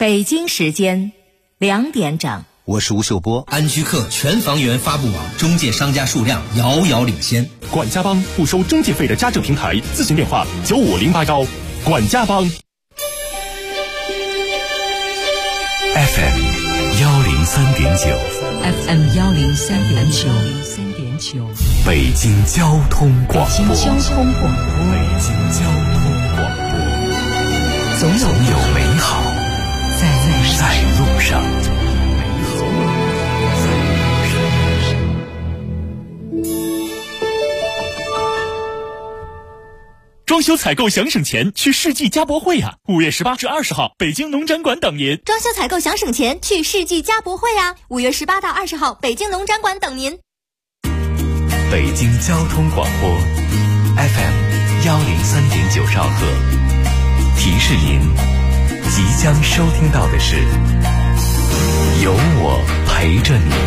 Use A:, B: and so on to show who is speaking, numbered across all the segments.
A: 北京时间2点整。
B: 我是吴秀波。
C: 安居客全房源发布网中介商家数量遥遥领先。
D: 管家帮不收中介费的家政平台，咨询电话95081。管家帮。
E: FM 103.9
F: FM 103.9
E: 北京交通广播。
F: 北京交通广播，总有美好在路上。
D: 装修采购想省钱，去世纪家博会啊！5月18至20号，北京农展馆等您。
G: 装修采购想省钱，去世纪家博会啊！5月18到20号，北京农展馆等您。
E: 北京交通广播 FM 103.9兆赫，提示您即将收听到的是有我陪着你。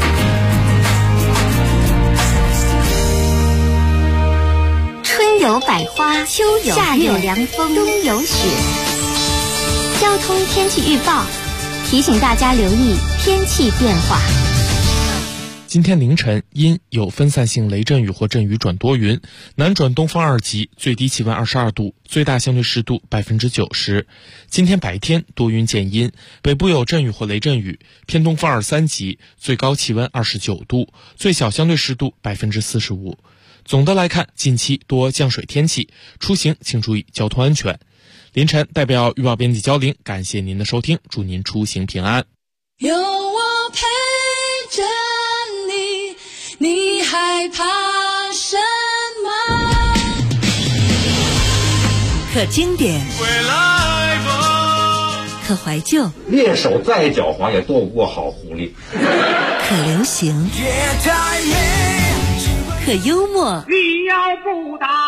G: 春有百花，秋有夏有凉风，冬有雪。交通天气预报提醒大家留意天气变化。
H: 今天凌晨阴，有分散性雷阵雨或阵雨转多云，南转东风2级，最低气温22度，最大相对湿度90%。今天白天多云见阴，北部有阵雨或雷阵雨，偏东风2、3级，最高气温29度，最小相对湿度45%。总的来看，近期多降水天气，出行请注意交通安全。凌晨代表预报编辑焦玲，感谢您的收听，祝您出行平安。
I: 有我陪着你，你害怕什么？
F: 可经典，可怀旧，
J: 猎手再狡猾也躲不过好狐狸。
F: 可流行，可幽默。
K: 你要不打，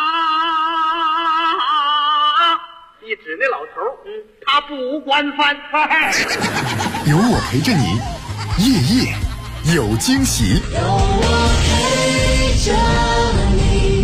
K: 你指那老头，他不管饭菜。
L: 有我陪着你，夜夜有惊喜。
I: 有我陪着你。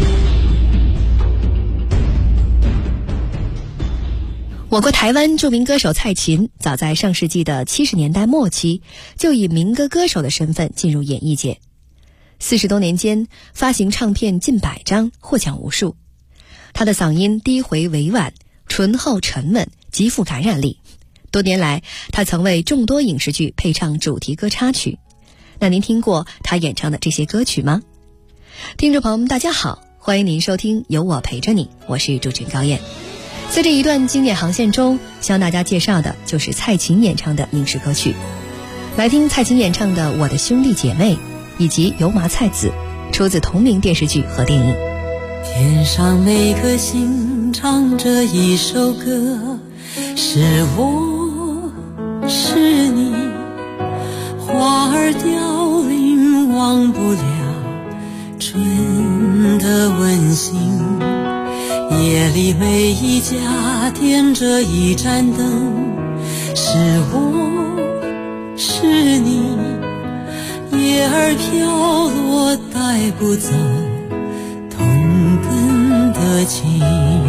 M: 我国台湾著名歌手蔡琴，早在上世纪的70年代末期，就以民歌歌手的身份进入演艺界。40多年间，发行唱片近100张，获奖无数。他的嗓音低回委婉，醇厚沉稳，极富感染力。多年来，他曾为众多影视剧配唱主题歌插曲。那您听过他演唱的这些歌曲吗？听众朋友们，大家好，欢迎您收听有我陪着你，我是主持人高燕。在这一段经典航线中，向大家介绍的就是蔡琴演唱的影视歌曲。来听蔡琴演唱的《我的兄弟姐妹》，以及《油麻菜籽》，出自同名电视剧和电影。
N: 天上每颗星唱着一首歌，是我是你，花儿凋零忘不了春的温馨，夜里每一家点着一盏灯，是我是你，叶儿飘落带不走同根的情。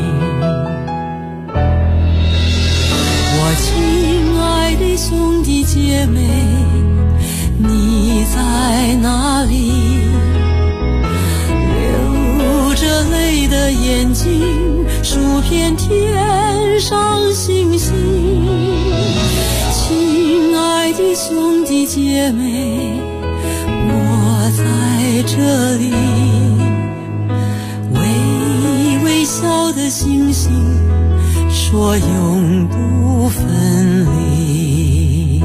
N: 我亲爱的兄弟姐妹，你在哪里？流着泪的眼睛数遍天上星星。亲爱的兄弟姐妹，我在这里，微微笑的星星说永不分离。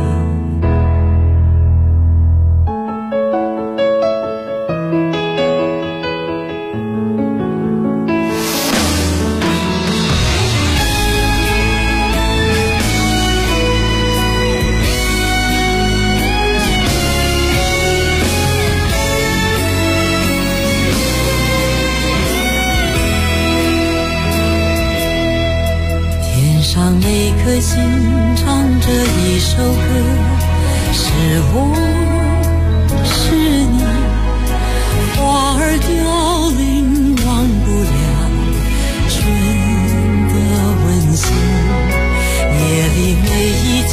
N: 每颗心唱着一首歌，是我是你，花儿凋零忘不了春的温馨，夜里每一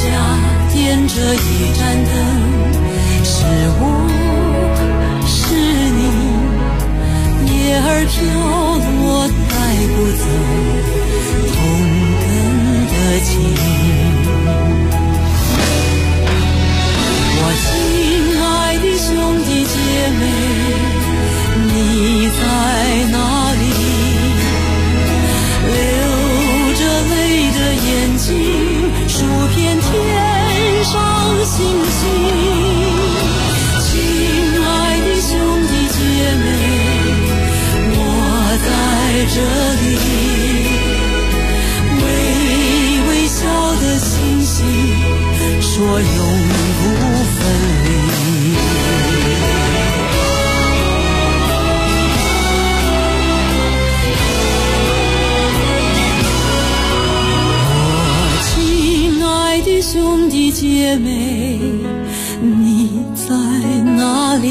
N: 里，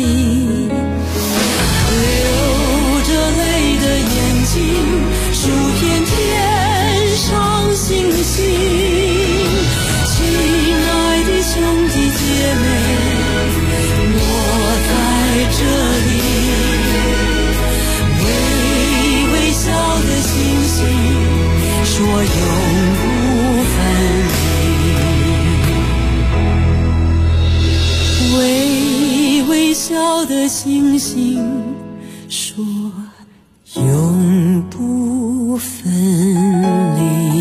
N: 流着泪的眼睛数遍天上星星。亲爱的兄弟姐妹，我在这里，微微笑的星星说永不分离，微微笑的星星说永不分离。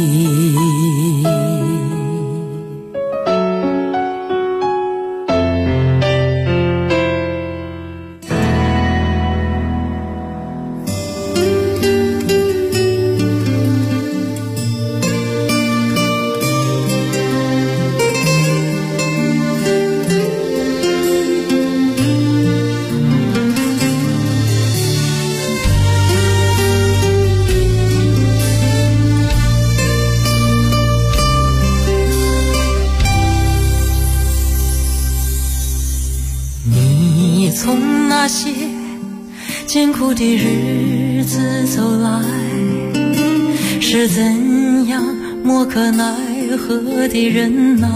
N: 从那些艰苦的日子走来，是怎样莫可奈何的忍耐，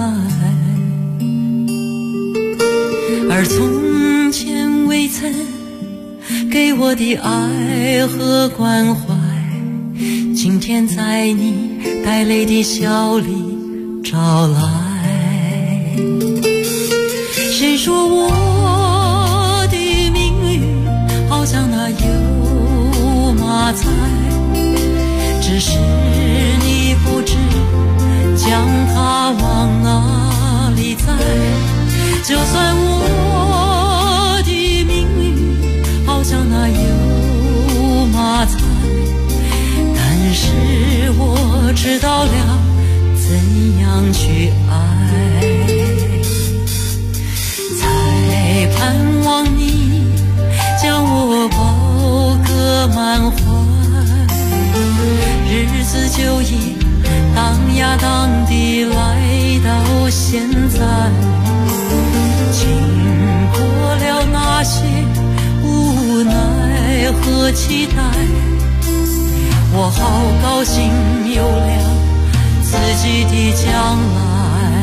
N: 而从前未曾给我的爱和关怀，今天在你带泪的笑里找来。谁说我像那油麻菜，只是你不知将它往哪里栽。就算我的命运好像那油麻菜，但是我知道了怎样去爱，才盼望你将我抱个满怀，日子就已荡呀荡地来到现在。经过了那些无奈和期待，我好高兴有了自己的将来。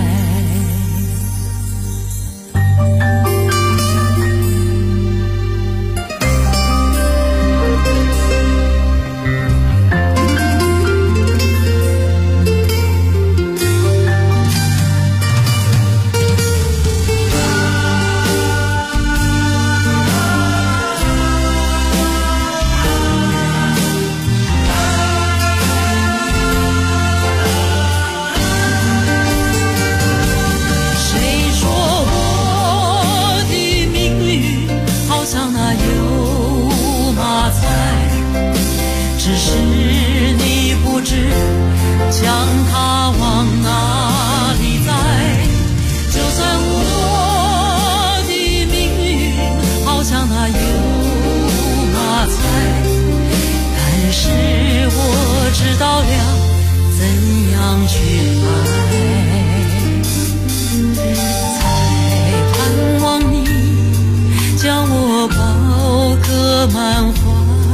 N: 只是你不知将它往哪里栽。就算我的命运好像那油麻菜，但是我知道了怎样去爱，才盼望你将我抱个满怀，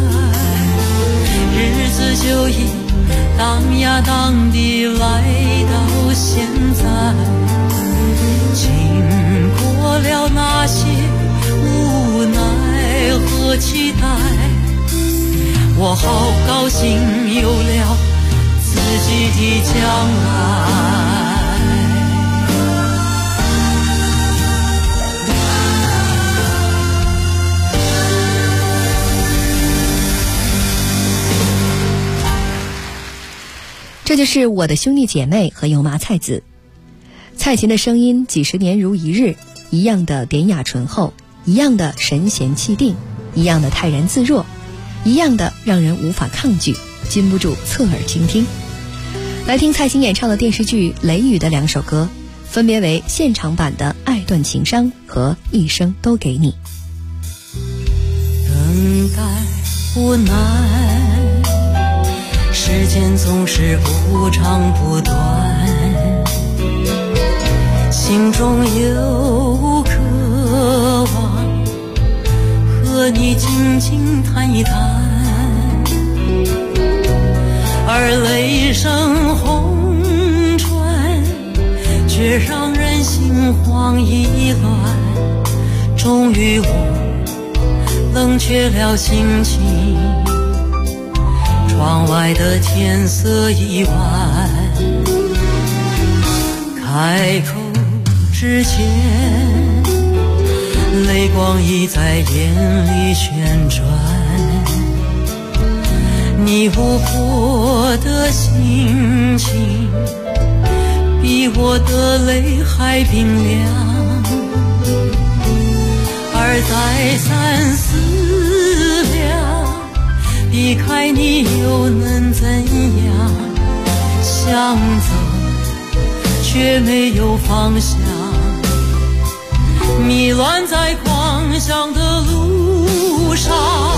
N: 日子就已荡呀荡地来到现在。经过了那些无奈和期待，我好高兴有了自己的将来。
M: 这就是我的兄弟姐妹和油麻菜籽。蔡琴的声音几十年如一日，一样的典雅醇厚，一样的神闲气定，一样的泰然自若，一样的让人无法抗拒，禁不住侧耳倾听。来听蔡琴演唱的电视剧《雷雨》的两首歌，分别为现场版的《爱断情伤》和《一生都给你》。
N: 等待不难，时间总是不长不短，心中有渴望， 和你静静谈一谈，而雷声轰传，却让人心慌意乱。终于我冷却了心情，窗外的天色已晚，开口之前，泪光已在眼里旋转。你琥珀的心情比我的泪还冰凉，而再三思量，离开你又能怎样？想走却没有方向，迷乱在狂想的路上，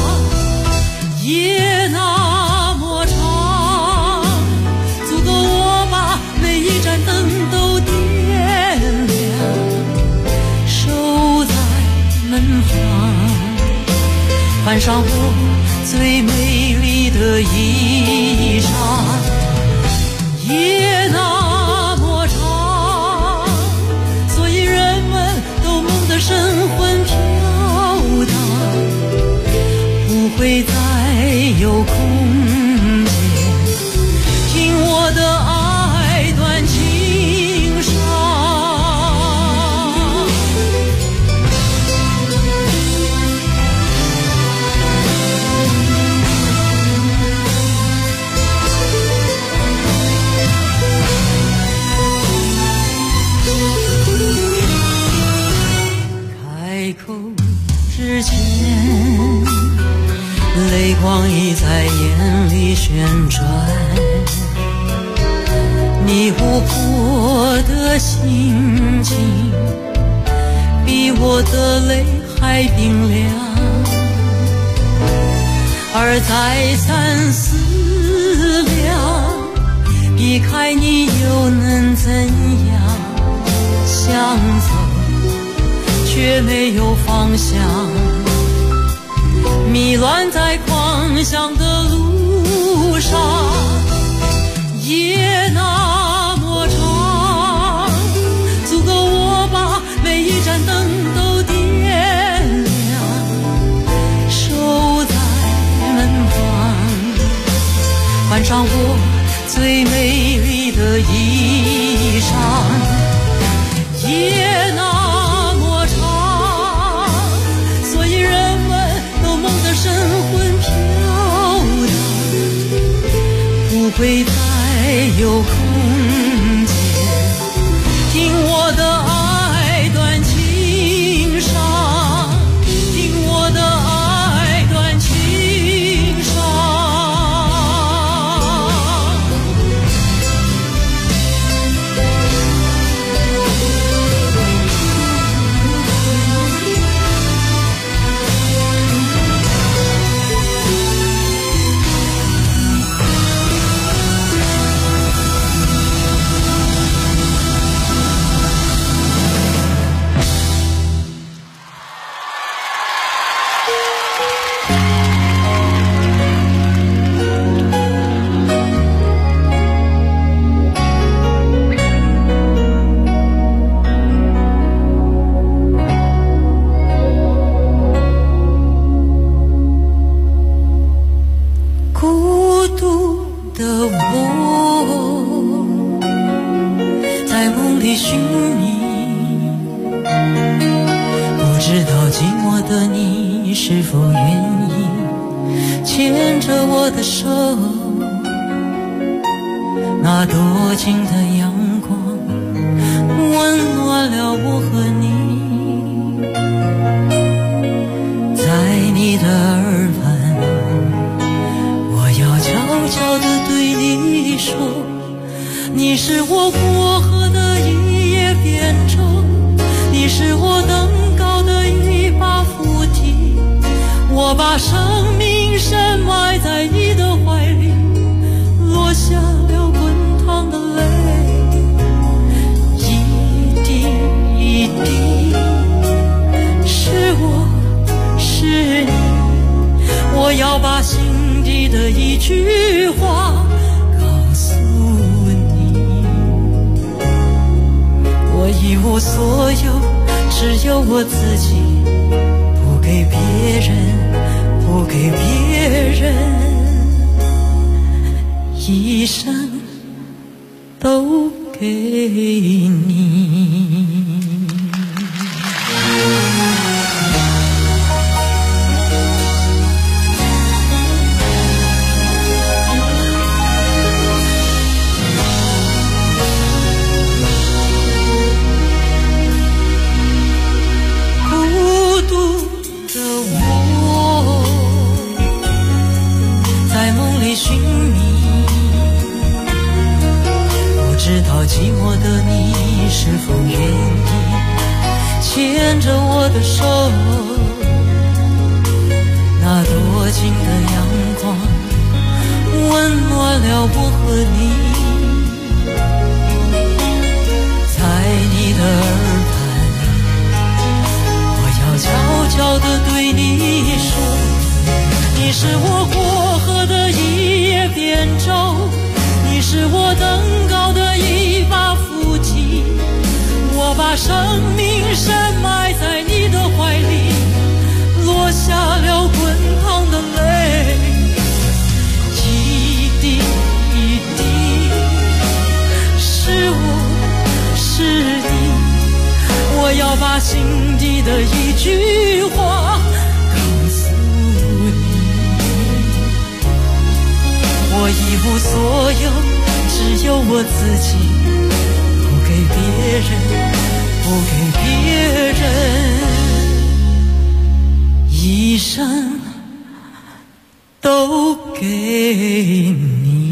N: 夜那么长，足够我把每一盏灯都点亮，守在门旁，换上我最美丽的衣裳。夜那么长，所以人们都梦得神魂飘荡，不会再有空间听我的爱断情伤。开口之前，泪光已在眼里旋转，你琥珀的心情比我的泪还冰凉，而再三思量，离开你又能怎样？想走却没有方向，迷乱在狂想的路上，夜那么长，足够我把每一盏灯都点亮，守在门旁，换上我最美丽的衣裳。夜那么长，所以人们都梦得神魂飘荡，不会再有空间听我的爱断情伤，听我的爱断情伤。是否愿意牵着我的手，那多情的阳光温暖了我和你，在你的耳畔我要悄悄地对你说，你是我过河的一叶扁舟，你是我登高的一把扶梯，我把生命深埋在你的怀里，落下了滚烫的泪，一滴一滴，是我是你。 我要把心底的一句话告诉你，我一无所有，只有我自己，不给别人，不给别人，一生都给你。寂寞的你是否愿意牵着我的手，那多情的阳光温暖了我和你，在你的耳畔我要悄悄地对你说，你是我过河的一叶扁舟，你是我登高的一把斧戟，我把生命深埋在你的怀里，落下了滚烫的泪，一滴一滴，是我是你，我要把心底的一句话告诉你，我一无所有，只有我自己，不给别人，不给别人，一生都给你。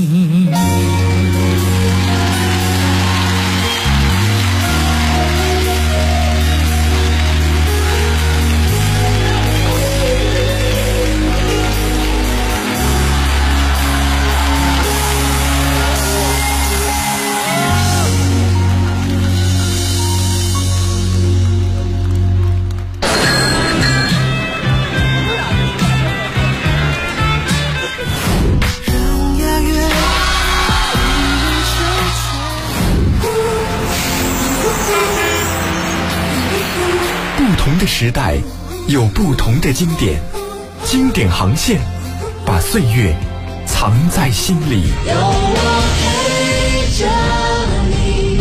L: 不同的时代有不同的经典，经典航线把岁月藏在心里。有我陪着
M: 你。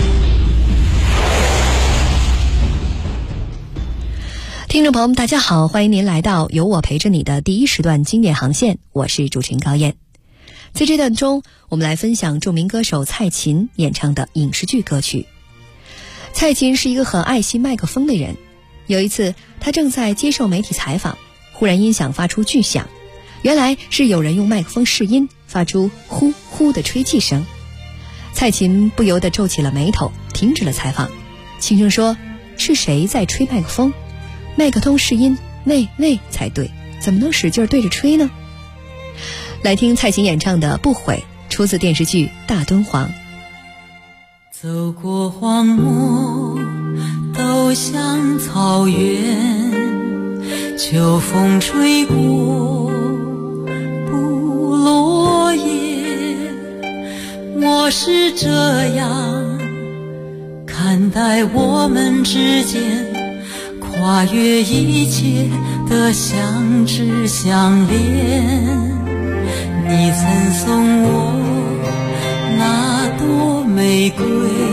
M: 听众朋友们大家好，欢迎您来到有我陪着你的第一时段经典航线，我是主持人高燕。在这段中，我们来分享著名歌手蔡琴演唱的影视剧歌曲。蔡琴是一个很爱惜麦克风的人，有一次他正在接受媒体采访，忽然音响发出巨响，原来是有人用麦克风试音，发出呼呼的吹气声。蔡琴不由得皱起了眉头，停止了采访，轻声说，是谁在吹麦克风？麦克风试音喂才对，怎么能使劲对着吹呢？来听蔡琴演唱的不悔，出自电视剧大敦煌。
N: 走过荒漠，走向草原，秋风吹过不落叶，我是这样看待我们之间跨越一切的相知相恋。你曾送我那朵玫瑰，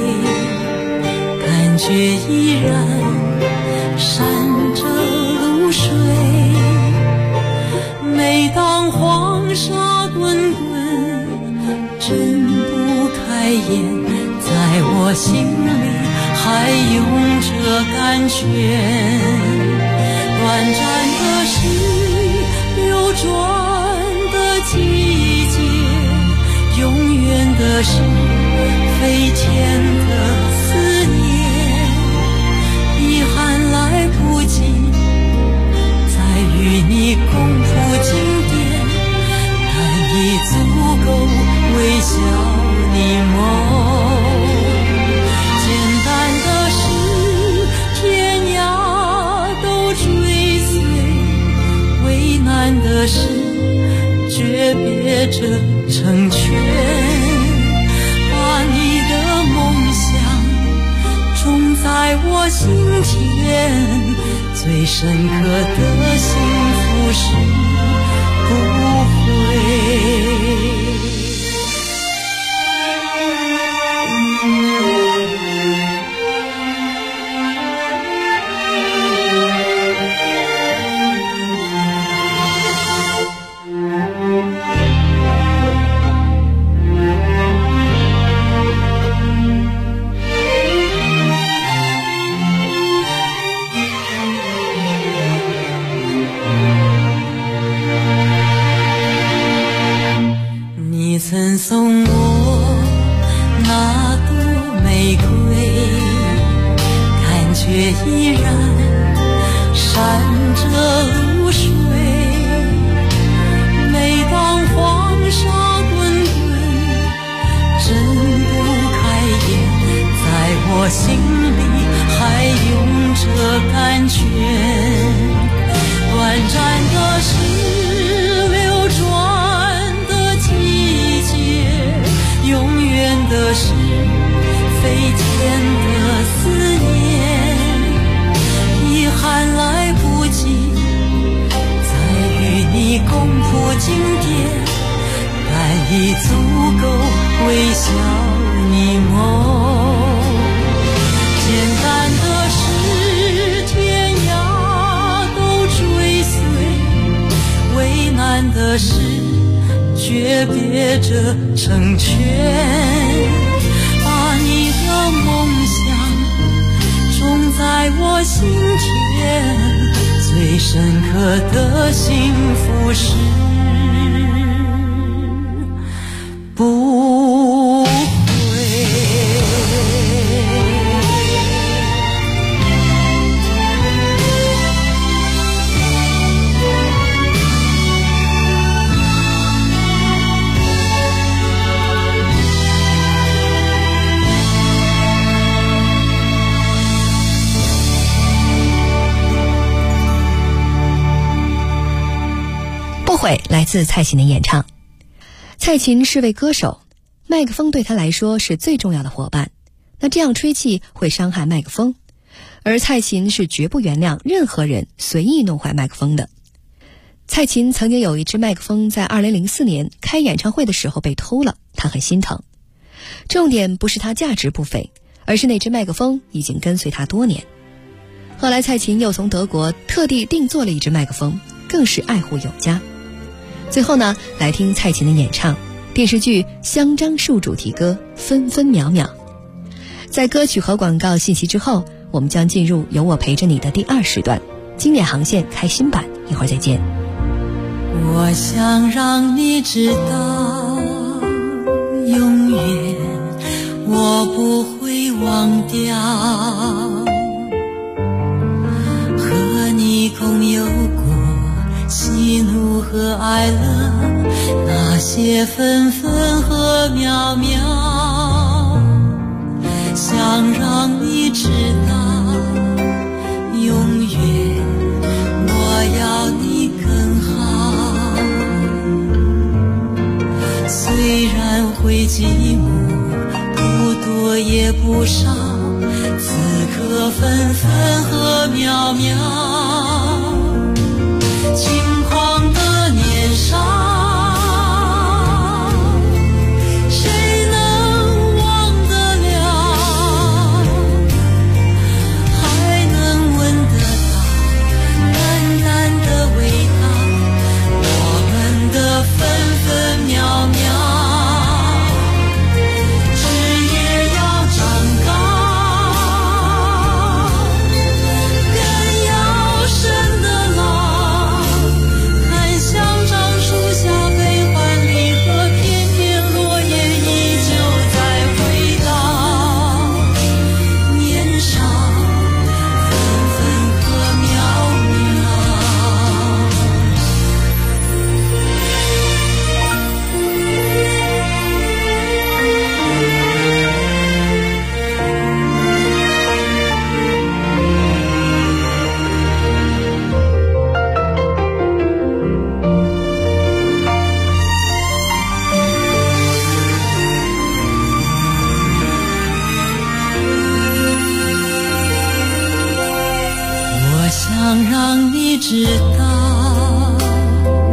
N: 感觉依然闪着露水，每当黄沙滚滚睁不开眼，在我心里还涌着感觉。短暂的是流转的季节，永远的是飞天的思念，遗憾来不及再与你共赴经典，但已足够微笑你梦。简单的事天涯都追随，为难的事诀别着成全，把你的梦想种在我心田。最深刻的幸福是不悔。曾送我那朵玫瑰，感觉依然闪着露水。每当黄沙滚滚，睁不开眼，在我心里还涌着甘泉。短暂的是流转的季节，永远的是飞天的思念。遗憾来不及再与你共谱经典，但已足够微笑你梦。简单的事天涯都追随，为难的事诀别着成全。把你的梦想种在我心田，最深刻的幸福是不悔。
M: 不悔来自蔡琴的演唱。蔡琴是位歌手，麦克风对她来说是最重要的伙伴。那这样吹气会伤害麦克风，而蔡琴是绝不原谅任何人随意弄坏麦克风的。蔡琴曾经有一支麦克风在2004年开演唱会的时候被偷了，她很心疼。重点不是它价值不菲，而是那支麦克风已经跟随她多年。后来蔡琴又从德国特地定做了一支麦克风，更是爱护有加。最后呢，来听蔡琴的演唱电视剧《香樟树》主题歌《分分秒秒》。在歌曲和广告信息之后，我们将进入有我陪着你的第2时段，经典航线开新版，一会儿再见。
N: 我想让你知道，永远我不会忘掉和你共有过喜怒和哀乐，那些分分和秒秒。想让你知道，永远我要你更好。虽然会寂寞，不多也不少，此刻分分和秒秒。轻狂的年少，谁能忘得了？还能闻得到淡淡的味道，我们的分分秒秒。枝叶要长高，根要深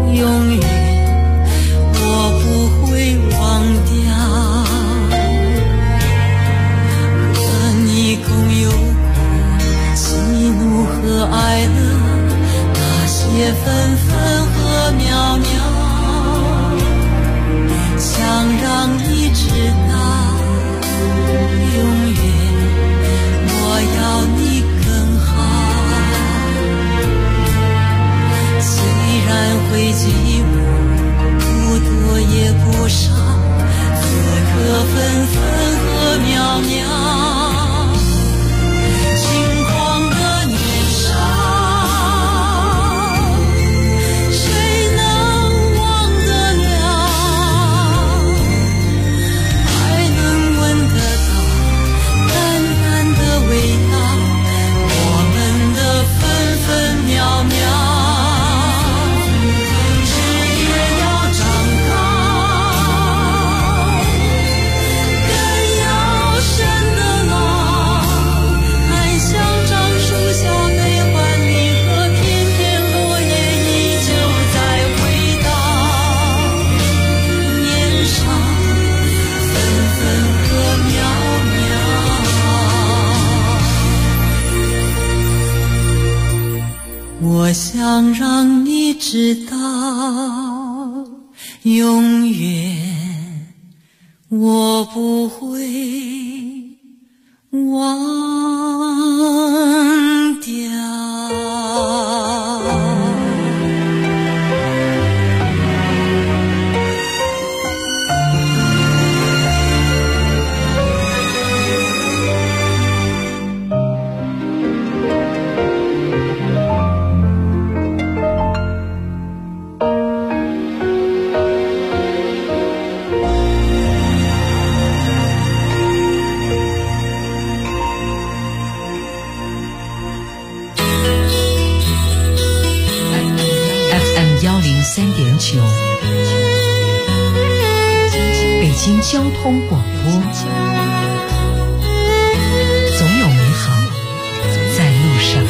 N: 永远我不会忘掉，和你共有过喜怒和哀乐，那些分分和秒秒，想让你知道，永远我要你更好。虽然会寂寞，不多也不少，此刻分分和秒秒，轻狂的年少，谁能忘得了？还能闻得到淡淡的味道，我们的分分秒秒。我想让你知道，永远我不会忘掉。
F: 103.9，北京交通广播，总有美好在路上。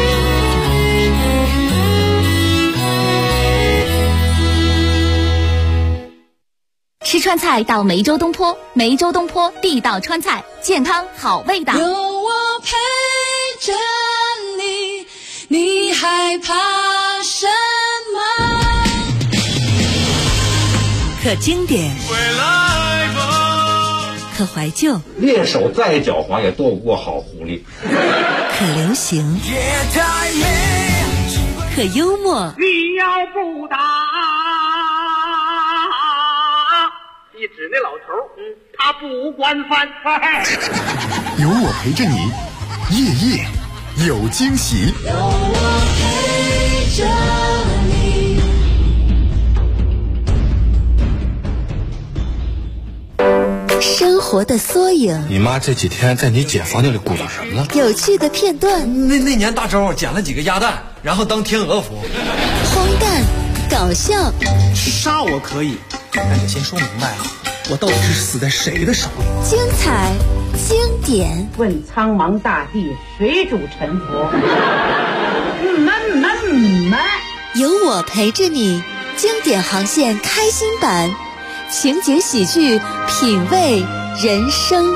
A: 吃川菜到梅州东坡，梅州东坡地道川菜，健康好味道。
I: 有我陪着你，你害怕什么？
F: 可经典，可怀旧，
J: 猎手再狡猾也斗不过好狐狸。
F: 可流行，可幽默。
K: 你要不打，一指那老头，他不惯犯。
L: 有我陪着你，夜夜有惊喜。
I: 有我陪着你。
G: 生活的缩影，
B: 你妈这几天在你姐房间里鼓捣什么呢？
G: 有趣的片段，
O: 那年大周捡了几个鸭蛋，然后当天鹅服。
G: 荒诞搞笑，
P: 杀我可以，但得先说明白了，我到底是死在谁的手里？
G: 精彩经典。
Q: 问苍茫大地，谁主沉浮？
G: 有我陪着你，经典航线开心版，情景喜剧，品味人生。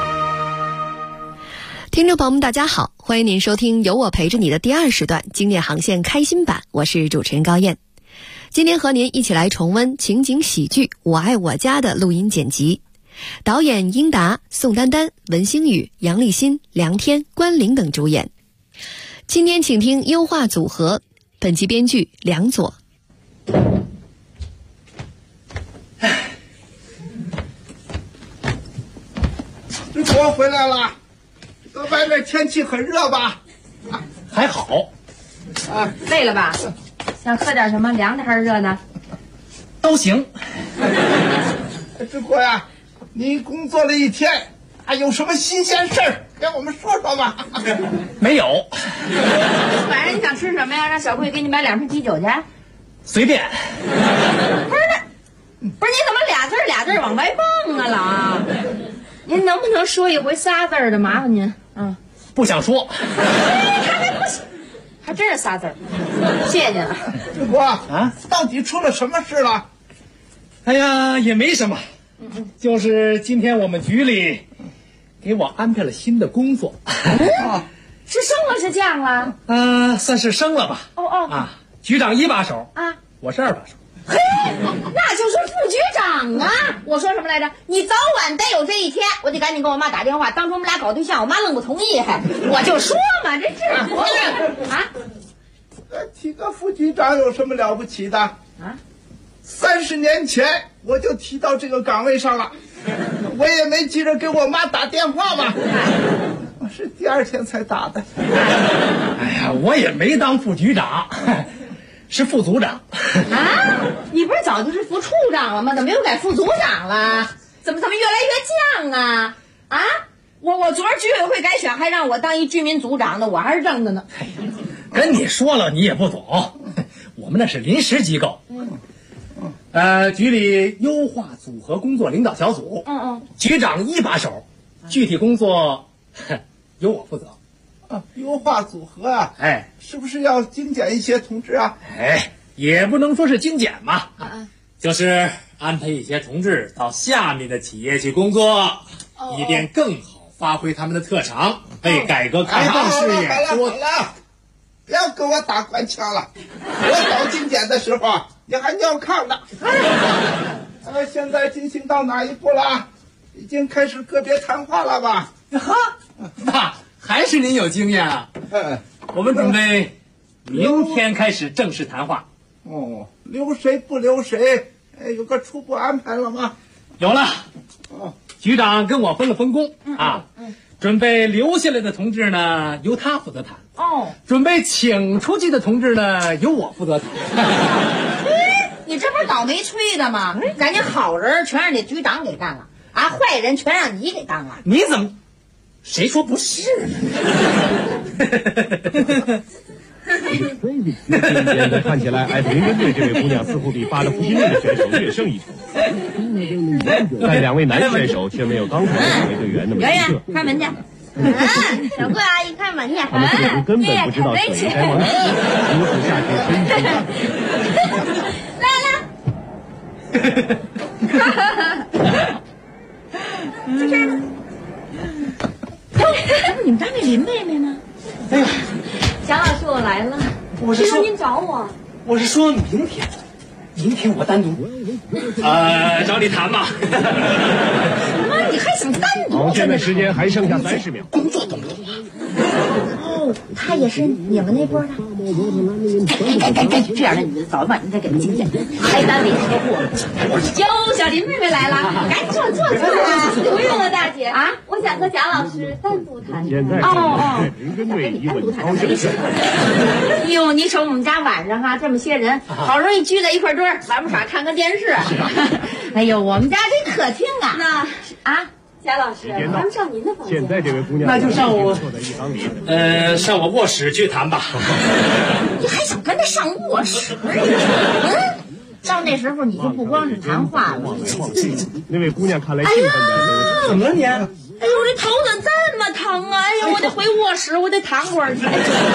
M: 听众朋友们大家好，欢迎您收听有我陪着你的第2时段经典航线开心版，我是主持人高燕。今天和您一起来重温情景喜剧《我爱我家》的录音剪辑，导演英达、宋丹丹、文星宇、杨立新、梁天、关凌等主演。今天请听优化组合，本集编剧梁左。
R: 你终于回来了，外面天气很热吧？
P: 还好。
S: 累了吧？想喝点什么，凉的还是热的？
P: 都行。
R: 志国呀，你工作了一天，有什么新鲜事儿跟我们说说吧？
P: 没有。
S: 晚上你想吃什么呀？让小桂给你买2瓶啤酒去。
P: 随便。
S: 不是你怎么俩字儿往外蹦啊，老？您能不能说一回仨字儿的？麻烦您。
P: 不想说。
S: 还真是仨字儿。 谢谢了。
R: 志国啊，到底出了什么事了？
P: 哎呀，也没什么，就是今天我们局里给我安排了新的工作。
S: 是升了是降了？
P: 算是升了吧。啊，局长1把手啊，我是2把手。
S: 嘿，那就是副局长啊！我说什么来着？你早晚得有这一天，我得赶紧给我妈打电话。当初我们俩搞对象，我妈愣不同意，我就说嘛，这是啊。
R: 提个副局长有什么了不起的啊？30年前我就提到这个岗位上了，我也没急着给我妈打电话嘛，我是第2天才打的。
P: 哎呀，我也没当副局长。是副组长
S: 啊！你不是早就是副处长了吗？怎么又改副组长了？怎么越来越降啊？啊！我昨儿居委会改选，还让我当一居民组长呢，我还是正的呢。
P: 哎呀，跟你说了你也不懂，我们那是临时机构。局里优化组合工作领导小组，局长1把手，具体工作由我负责。
R: 优化组合啊，是不是要精简一些同志啊？
P: 也不能说是精简嘛，就是安排一些同志到下面的企业去工作，以便更好发挥他们的特长，为改革开放事业
R: 好了，不要跟我打官腔了。我搞精简的时候，你还尿炕呢。现在进行到哪一步了？已经开始个别谈话了吧？
P: 那还是您有经验啊！我们准备明天开始正式谈话。
R: 留谁不留谁？有个初步安排了吗？
P: 有了。局长跟我分了分工准备留下来的同志呢，由他负责谈。准备请出去的同志呢，由我负责谈。
S: 你这不是倒霉催的吗？感觉好人全让你局长给干了啊，坏人全让你给当了。
P: 你怎么？谁说不是呢？
T: 今天的看起来艾特林根队这位姑娘似乎比发了福金队的选手略胜一筹，但2位男选手却没有刚才2位队员那么出色。
S: 开门去。小桂阿姨开门去。
T: 他们似乎根本不知道水该往洗，如此下去真是。
S: 来。这是。这不你们家那林妹妹吗？
P: 哎呀，
S: 蒋老师，我来了。
P: 是
S: 说您找我？
P: 我是说明天我单独找你谈嘛。
S: 妈，你还想单独？
T: 好，现在时间还剩下30秒。
P: 工作懂不懂啊？
S: 他也是你们那波的。这样的女的早晚应该给她精简，还单位合伙。哟，小林妹妹来了，赶紧坐。
A: 不用了，大姐啊，我想和蒋老师单独谈。
T: 现在林根队一稳操胜。
S: 哟，你瞅我们家晚上这么些人，好容易聚在一块堆儿，玩不耍看个电视。哎呦，我们家这客厅啊，
A: 那贾老师，咱们上您的房间。
T: 现在这位姑娘，
P: 那就上我上我卧室去谈吧。
S: 你还想跟他上卧室？到那时候你就不光是谈话了。
T: 那位姑娘看来兴奋的。
P: 怎么了你？
S: 哎呦，我这头怎么这么疼啊！哎呦，我得回卧室，我得躺会儿去。躲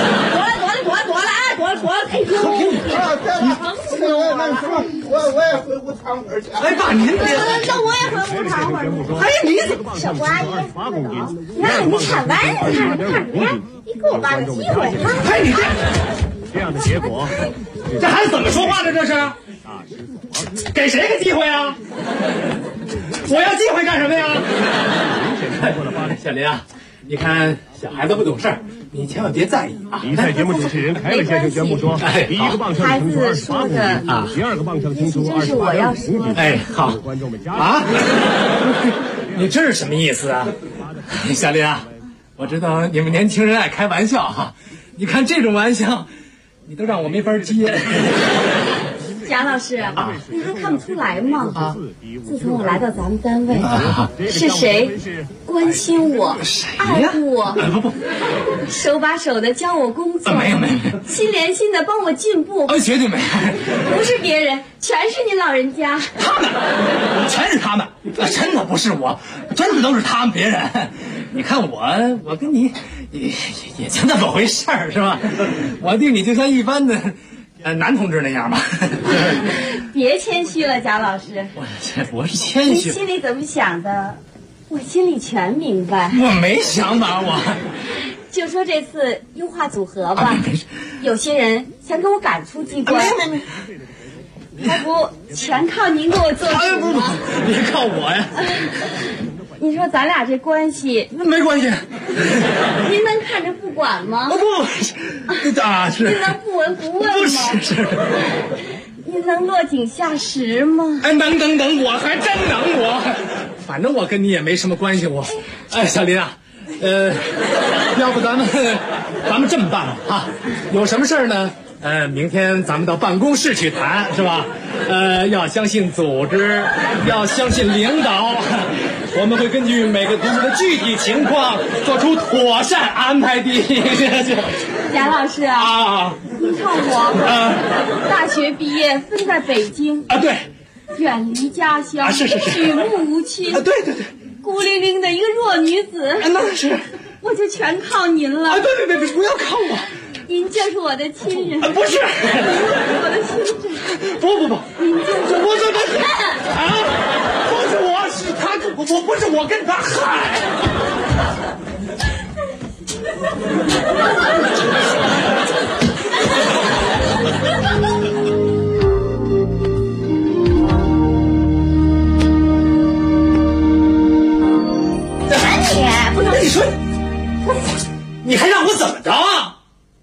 S: 了！哎呦，疼死我了！
R: 我也回屋躺会儿去。
P: 哎爸，您别。
S: 那我也回屋躺会儿。
P: 哎，你怎么？
S: 小郭阿姨，你看完你给我爸个机会啊！
P: 哎，你
T: 这样的结果，
P: 这还怎么说话呢？这是？给谁个机会啊？我要机会干什么呀？小林啊，你看小孩子不懂事儿，你千万别在意啊。
T: 比赛节目主持人凯文先生宣布说，第一个磅秤称出28公斤，第2个磅秤称出28公斤。
P: 哎，好，
T: 观众们加
P: 啊！你这是什么意思啊？小林啊，我知道你们年轻人爱开玩笑哈，你看这种玩笑，你都让我没法接。
A: 蒋老师，你还看不出来吗？自从我来到咱们单位，是谁关心我、爱护我，手把手的教我工作，
P: 没有，
A: 心连心的帮我进步？
P: 绝对没，
A: 不是别人，全是您老人家。
P: 他们，全是他们，真的不是我，真的都是他们别人。你看我跟你也就那么回事儿，是吧？我对你就像一般的男同志那样吧。
A: 别谦虚了，贾老师。
P: 我是谦虚。
A: 你心里怎么想的，我心里全明白。
P: 我没想法，我。
A: 就说这次优化组合吧，有些人想给我赶出机关，要不全靠您给我做主吗？
P: 别靠我呀！
A: 你说咱俩这关系，
P: 那没关系。
A: 您能看着不管吗？
P: 不啊，是。
A: 您能不闻不问吗？
P: 是。
A: 您能落井下石吗？
P: 哎，能，我还真能我。反正我跟你也没什么关系，我。哎，小林啊。要不咱们这么办吧啊？有什么事儿呢？明天咱们到办公室去谈，是吧？要相信组织，要相信领导，我们会根据每个同学的具体情况做出妥善安排的。
A: 贾老师啊，你看我，大学毕业分在北京
P: 啊，对，
A: 远离家乡啊，
P: 是
A: 举目无亲
P: 啊，对。
A: 孤零零的一个弱女子，
P: 那是，
A: 我就全靠您了。
P: 啊，对，不要靠我，
A: 您就是我的亲人。
P: 不是，
A: 我的亲人。
P: 不，
A: 您就是
P: 不是啊，不是我，是他，我不是我跟他嗨。你说，你还让我怎么着啊？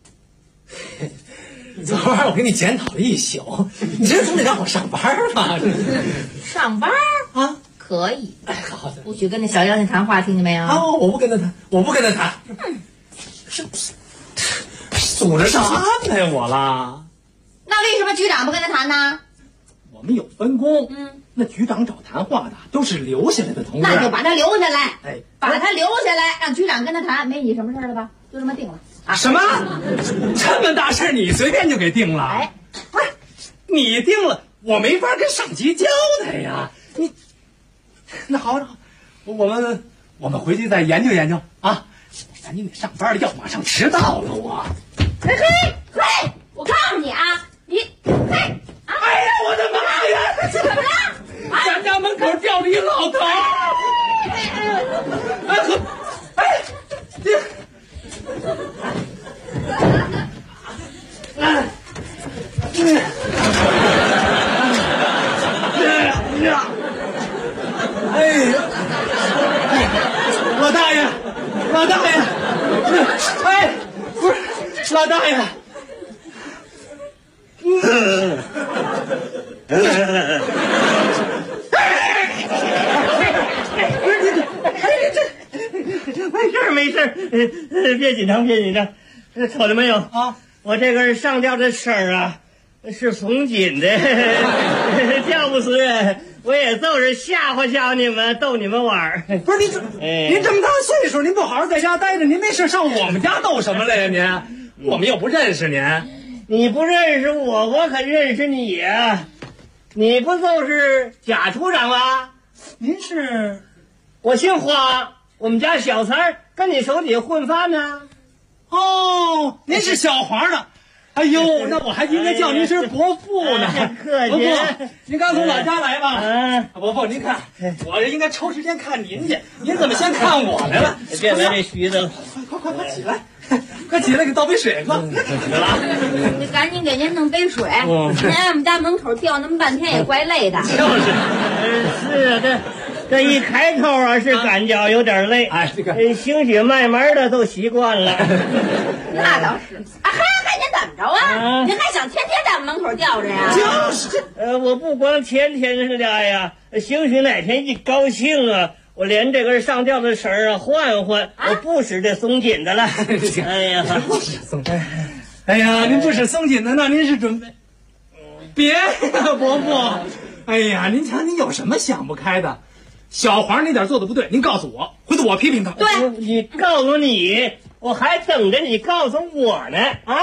P: 昨晚我给你检讨了一宿，你这总得让我上班吧？
S: 上班
P: 啊，
S: 可以。
P: 哎，好的，
S: 不许跟那小妖精谈话，听见没有？
P: 啊，我不跟他谈，是组织上安排我了。
S: 那为什么局长不跟他谈呢？
P: 我们有分工，那局长找谈话的都是留下来的同志，
S: 那就把他留下来，
P: 哎，
S: 把他留下来，让局长跟他谈，没你什么事了吧？就这么定了啊？
P: 什么？这么大事你随便就给定了？
S: 哎，
P: 不是，你定了，我没法跟上级交代呀。你，那好，我们回去再研究研究啊。赶紧得上班了，要马上迟到了我。
S: 嘿，我告诉你啊，你嘿。
P: 哎呀，我的妈呀！
S: 怎么了？
P: 咱家门口掉了一老头。老大爷，哎，不是老大爷。
B: 没事，别紧张。瞅见没有啊？我这个上吊的绳儿啊，是缝紧的，吊不死人。我也就是吓唬你们，逗你们玩。
P: 不是您这么大岁数，您不好好在家待着，您没事上我们家逗什么来呀？您，我们又不认识您。
B: 你不认识我，我可认识你呀！你不就是贾处长吗？
P: 您是？
B: 我姓花，我们家小三跟你手底下混饭呢。
P: 哦，您是小黄的。哎呦，那我还应该叫您是伯父呢。
B: 客气。
P: 伯父，您刚从老家来吧？伯父，您看，我应该抽时间看您去，您怎么先看我来了？
B: 别来这虚的了，
P: 快起来！快起来，给倒杯水喝。
A: 你赶紧给您弄杯水。您俺们家门口吊那么半天也怪累的。
B: 是啊，这一开头啊是感觉有点累，兴许慢慢的都习惯了。
A: 那倒是。啊哈，您怎么着啊？您还想天天在我们门口吊着呀？
P: 就是。
B: 我不光天天是这呀，兴许哪天一高兴啊。我连这根上吊的绳啊换，我不使这松紧的了。哎呀，
P: 不使松紧。哎呀，您不使松紧的，那您是准备？别呀，伯父。哎呀，您瞧，您有什么想不开的？小黄那点做的不对，您告诉我，回头我批评他。
B: 对，你告诉你，我还等着你告诉我呢啊！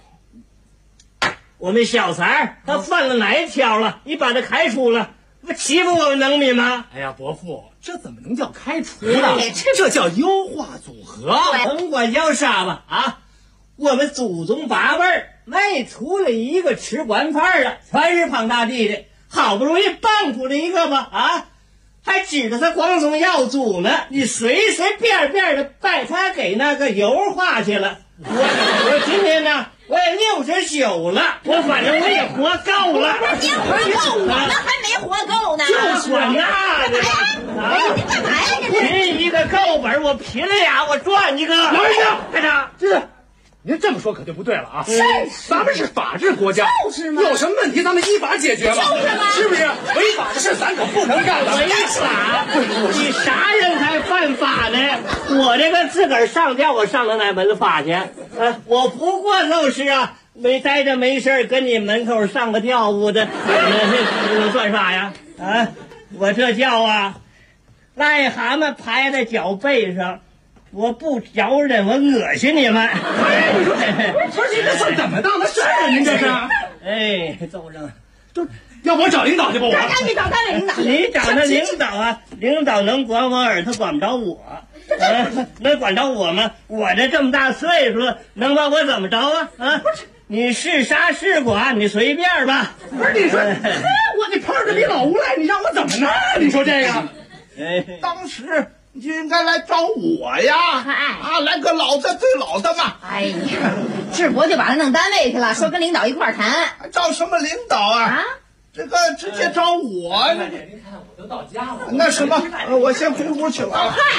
B: 我们小三他犯了哪一条了？你把他开除了，不欺负我们农民吗？
P: 哎呀，伯父。 这怎么能叫开除呢？这叫优化组合。
B: 甭管叫啥吧啊，我们祖宗八辈儿没出了一个吃官饭的，全是胖大弟的，好不容易蹦出了一个吧啊，还指着他光宗耀祖呢，你随随便便的把他给那个油化去了。我今天呢，我也69了，我反正我也活够了。
S: 您活够，我们还没活够呢。
B: 就说那的啊！
S: 你干嘛呀？
B: 拼一个够本，我拼了俩，我赚一个。
P: 老人家，开长，是。您这么说可就不对了啊！咱们是法治国家，
S: 就是嘛，
P: 有什么问题咱们依法解决嘛，
S: 就是嘛，
P: 是不是？违法的事咱可不能干了。
B: 违法？你啥人才犯法呢？我这个自个儿上吊，我上了哪门子法去？我不过就是没待着没事跟你门口上个吊屋的，这能算啥呀？啊，我这叫癞蛤蟆拍在脚背上。我不饶人，我恶心你们！
P: 哎，你说您这算怎么当的事啊？您这是？
B: 哎，奏上，
P: 就要我找领导去吧？
S: 你找单位领导，
B: 你找那领导领导能管我耳，他管不着我。能管着我吗？我这么大岁数了，能把我怎么着啊？不是，你是杀是剐，你随便吧。
P: 不是你说，我这碰着你老无赖，你让我怎么呢？你说这个？
R: 当时。你就应该来找我呀！来个老的对老的嘛！
S: 哎呀，智伯就把他弄单位去了，说跟领导一块儿谈。
R: 找什么领导啊？这个直接找我。
P: 您看我都到家了。
R: 那什么，我先回屋去了。
S: 嗨，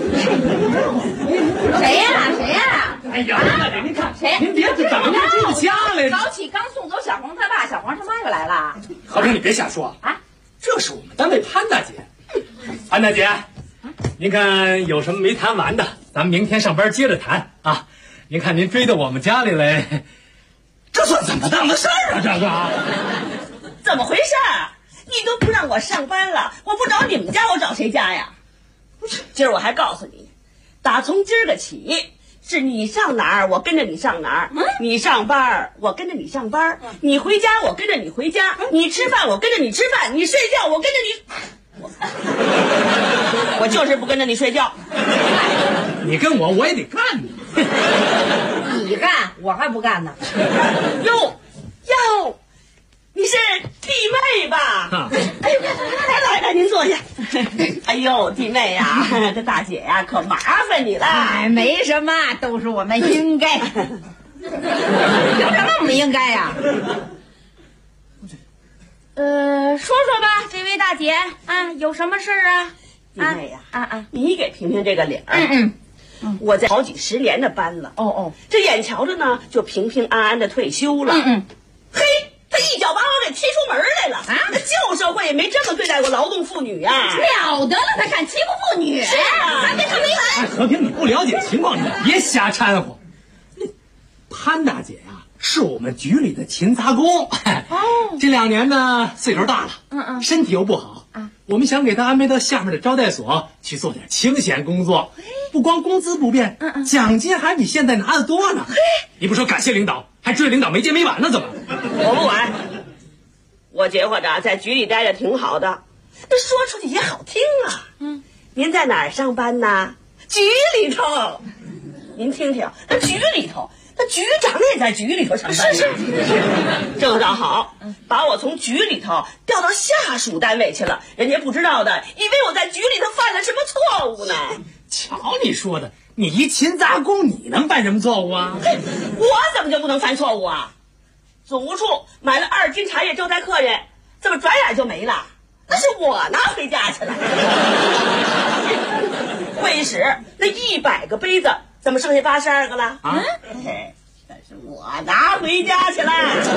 S: 谁呀？
P: 哎呀，您看
S: 谁？
P: 您别找人家进家来。
S: 早起刚送走小黄他爸，小黄他妈又来了。
P: 合着你别瞎说啊！这是我们单位潘大姐。潘大姐。您看有什么没谈完的，咱们明天上班接着谈啊！您看您追到我们家里来，这算怎么当的事儿啊？这个
U: 怎么回事？你都不让我上班了，我不找你们家，我找谁家呀？今儿我还告诉你，打从今儿个起，是你上哪儿我跟着你上哪儿，你上班我跟着你上班，你回家我跟着你回家，你吃饭我跟着你吃饭，你睡觉我跟着你。我就是不跟着你睡觉。
P: 你跟我也得干你。
S: 你干，我还不干呢。
U: 哟，你是弟妹吧？哎呦，来，您坐下。哎呦，弟妹呀，这大姐呀，可麻烦你了。
S: 哎，没什么，都是我们应该。有什么我们应该呀？说说吧，这位大姐啊，有什么事儿啊？
U: 弟妹呀，你给评评这个理儿。我在好几10年的班了。这眼瞧着呢，就平平安安的退休了。嘿，他一脚把我给踢出门来了啊！那旧社会也没这么对待过劳动妇女呀。
S: 了得了，他敢欺负妇女？
U: 是啊，
S: 咱跟他没完。
P: 和平，你不了解情况，你别瞎掺和。潘大姐呀，是我们局里的勤杂工。这2年呢，岁数大了，身体又不好，我们想给她安排到下面的招待所去做点清闲工作，不光工资不变，奖金还比现在拿的多呢。你不说感谢领导，还追领导没完没完呢？怎么？
U: 我不管，我觉着在局里待着挺好的，那说出去也好听啊。您在哪儿上班呢？局里头。您听听，那局里头。那局长也在局里头上班。是，这倒好，把我从局里头调到下属单位去了，人家不知道的，以为我在局里头犯了什么错误呢。
P: 瞧你说的，你一勤杂工，你能犯什么错误啊？
U: 我怎么就不能犯错误啊？总务处买了2斤茶叶招待客人，怎么转眼就没了？那是我拿回家去了。会议室那100个杯子，怎么剩下82个了？那是我拿回家去了。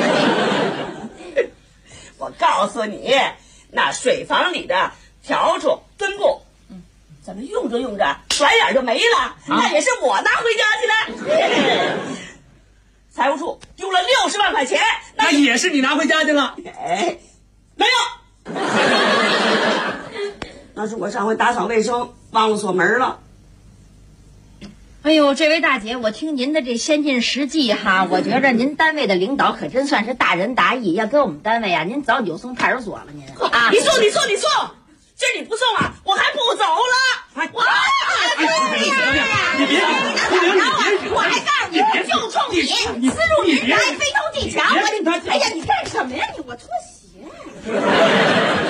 U: 我告诉你，那水房里的笤帚、墩布，怎么用着用着，转眼就没了？那也是我拿回家去了。财务处丢了60万块钱，
P: 那也是你拿回家去了？
U: 没有。那是我上回打扫卫生忘了锁门了。
S: 哎呦，这位大姐，我听您的这先进实际哈，我觉着您单位的领导可真算是大仁大义，要搁我们单位啊，您早就送派出所了您啊！
U: 你错！ 今儿你不送啊，我还不走了。我还告诉你，就冲你，私入民宅，非偷技巧。哎呀，你干什么呀你？我脱鞋。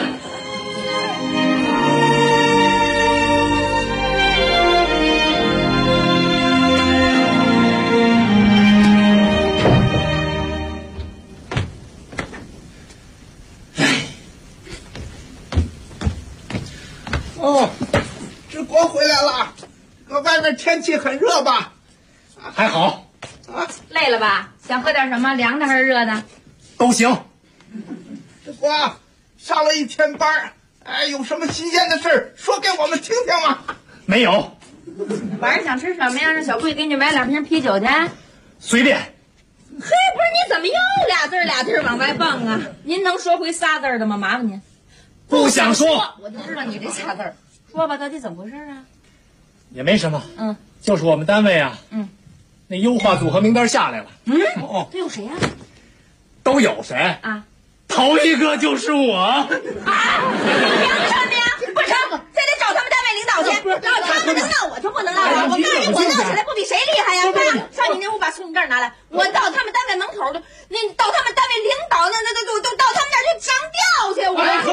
R: 哦，志国回来了，搁外面天气很热吧？
P: 还好。
S: 啊，累了吧？想喝点什么？凉的还是热的？
P: 都行。
R: 志国上了一天班，哎，有什么新鲜的事说给我们听听吗？
P: 没有。
S: 晚上想吃什么呀？让小贵给你买2瓶啤酒去。
P: 随便。
S: 嘿，不是你怎么又俩字往外蹦啊？您能说回仨字的吗？麻烦您。
P: 不想说，
S: 我就知道你这仨字。说吧，到底怎么回事啊？
P: 也没什么，就是我们单位啊，那优化组合名单下来了。
S: 都有谁呀？
P: 都有谁
S: 啊？
P: 头一个就是我。
S: 啊！凭什么呀？不成，非得找他们单位领导去，要他们能闹我就不能闹了。我告诉你，我闹起来不比谁厉害呀？快上你那屋把送信证拿来，我到他们单位门口就，那到他们单位领导那都到他们那儿去上吊去。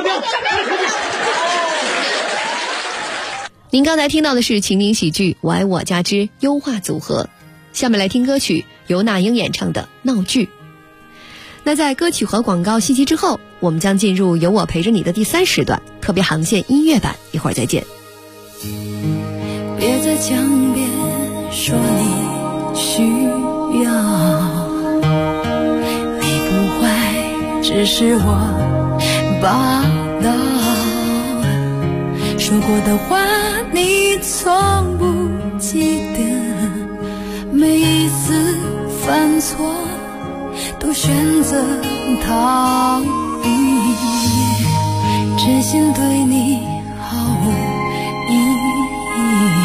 M: 您刚才听到的是情景喜剧《我爱我家之优化组合》，下面来听歌曲，由那英演唱的《闹剧》。那在歌曲和广告信息之后，我们将进入有我陪着你的第3时段特别航线音乐版，一会儿再见。
N: 别在江边说你需要，你不坏，只是我霸道。说过的话你从不记得，每一次犯错都选择逃避，真心对你毫无意义，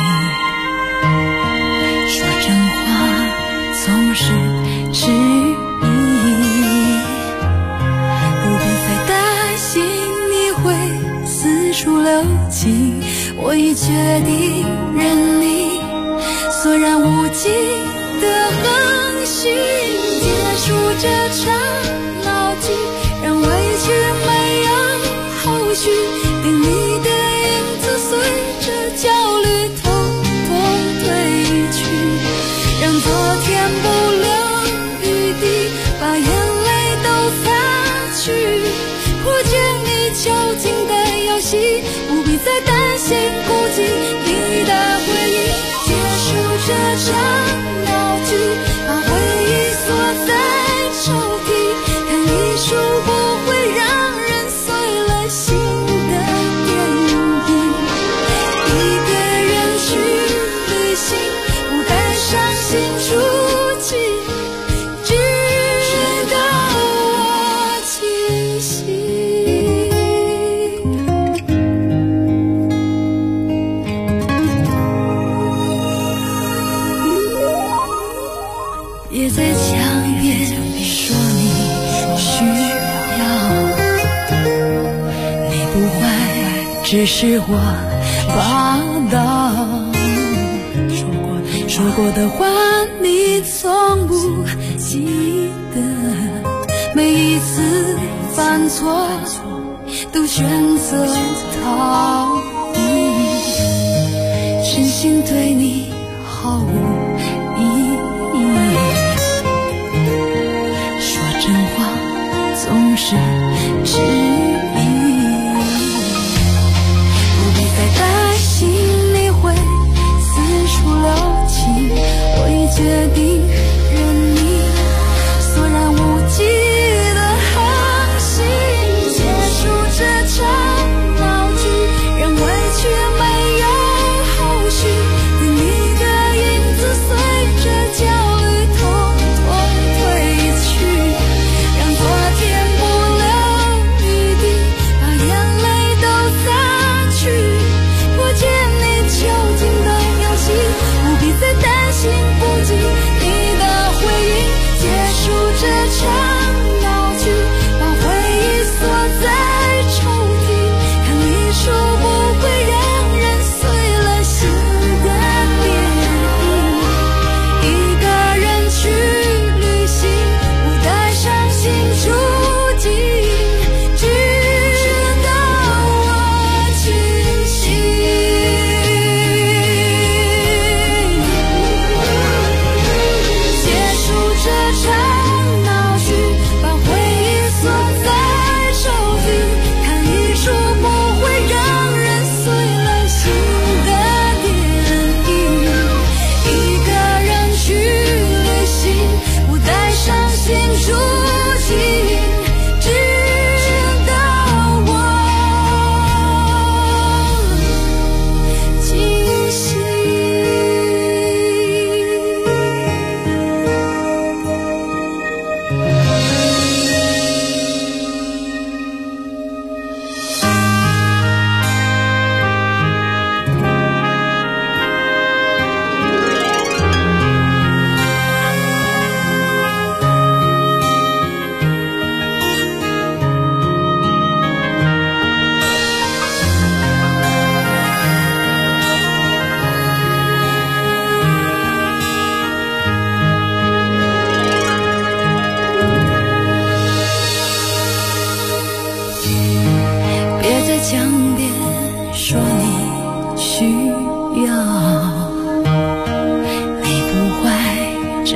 N: 说真话总是迟疑，不必再担心你会四处留情，我已决定认你索然无际的恒星，结束这场闹剧，让委屈没有后续，令你的影子随着焦虑统统褪去，让昨天不留余地，把眼泪都擦去，破解你囚禁的游戏，不必再担心孤寂你的回忆，结束这场闹剧，把回忆锁在抽屉，看一出不会让人碎了心的电影，一个人去旅行，不带伤心出境，直到我清醒。别在墙边说你需要，你不坏，只是我霸道。说过的话你从不记得，每一次犯错都选择逃避，真心对你毫无意义，说真话总是迟疑，不必再担心你会四处留情，我已决定认你索然无际的恒星，结束这场闹剧，让委屈没有后续，对你的影子随着焦虑统统褪去，让昨天不留余地，把眼泪都擦去，破解你囚禁的游戏，不必再担心孤寂。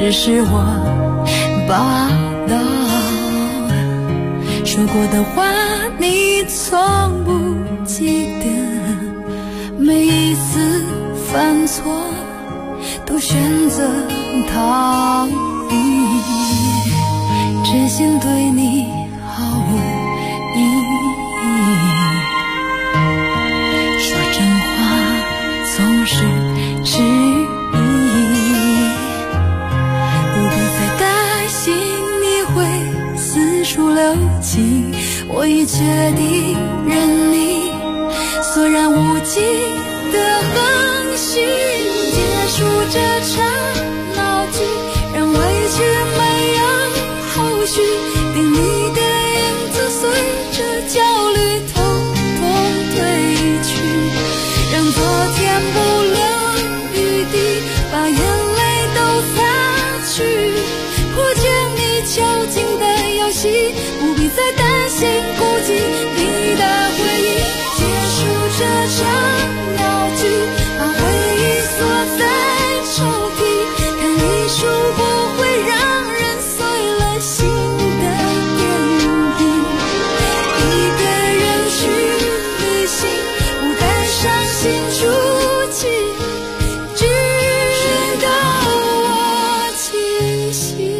N: 只是我报道，说过的话你从不记得，每一次犯错都选择逃避，真心对你毫无意义，说真话总是迟疑，不必再担心你会四处留情，我已决定认你索然无尽的恒心，结束这场闹剧，让委屈没有后续，令你的影子随着焦虑统统褪去，让昨天不留余地，把眼泪都擦去，破解你囚禁的游戏，不必再担心孤寂你的回忆，结束这场闹剧，把回忆锁在抽屉，看一出不会让人碎了心的电影，一个人去旅行，不带伤心出境，直到我清醒。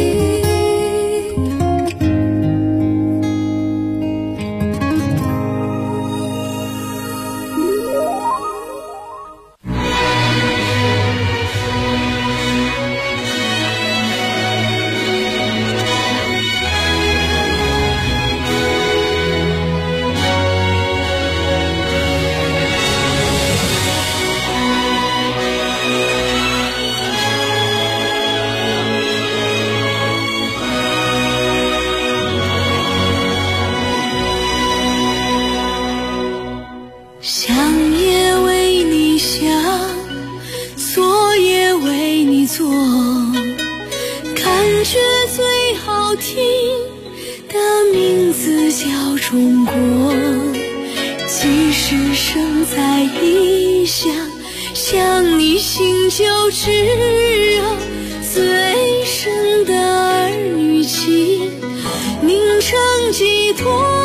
N: 想也为你想，做也为你做，感觉最好听的名字叫中国，即使生在异乡，想你心就炙热，最深的儿女情凝成寄托，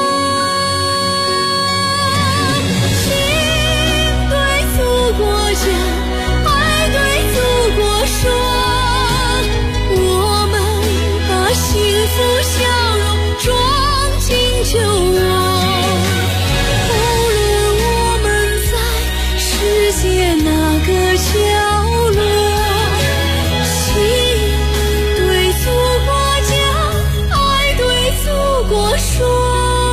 N: 国家，爱对祖国说，我们把幸福笑容装进酒窝，无论我们在世界哪个角落，心对祖国讲，爱对祖国说。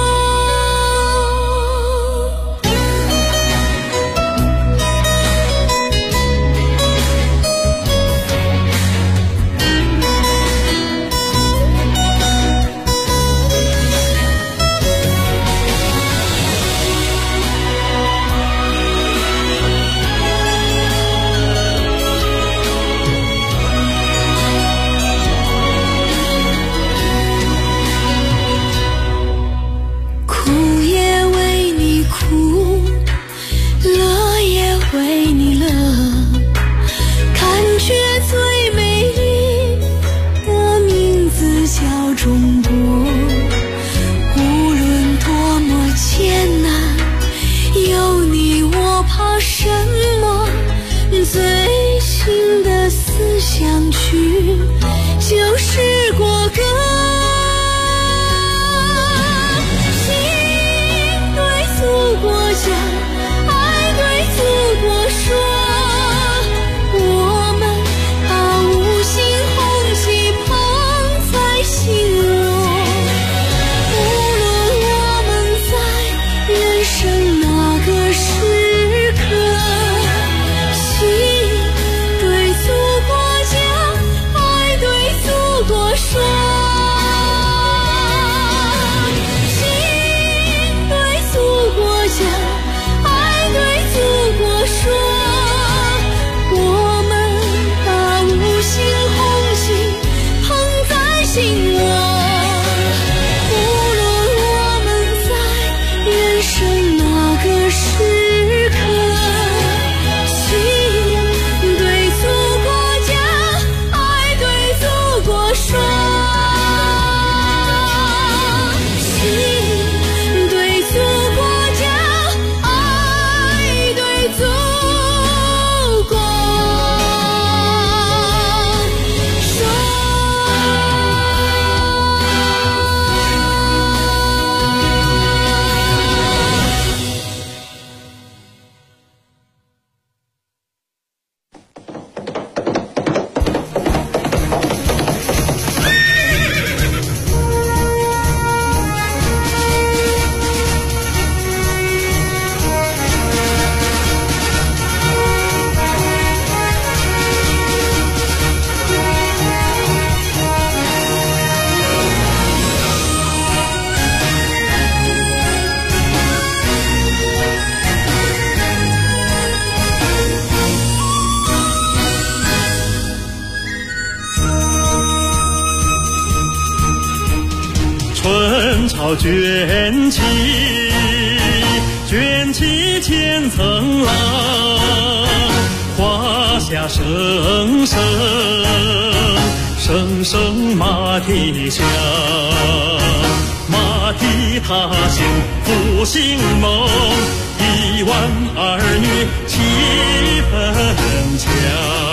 N: 最新的思想曲就是国歌，心对祖国讲，爱对祖国说，我们把五星红旗捧在心窝，无论我们在人生哪个时刻，心对祖国讲，
D: 潮卷起，卷起千层浪，华夏声声，声声马蹄响，马蹄踏行复兴梦，1万儿女气氛强。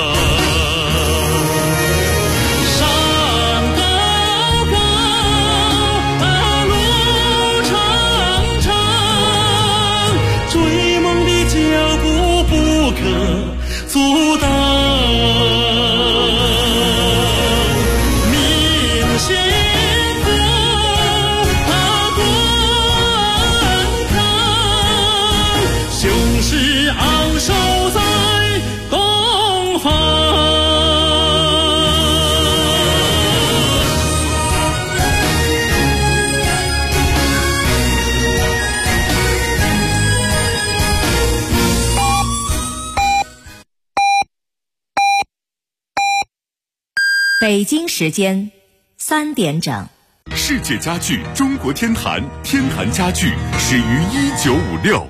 D: 阻挡，明星风滚烫，雄狮昂首在东方。
M: 北京时间3点整。
C: 世界家具中国天坛，天坛家具始于1956。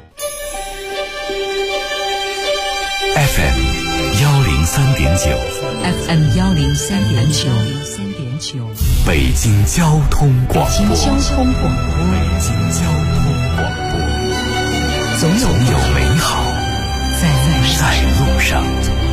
E: FM 103.9
F: FM 103.9，
E: 北京交通广播。
F: 北京交通广播。
E: 北京交通广播。总有美好在路上。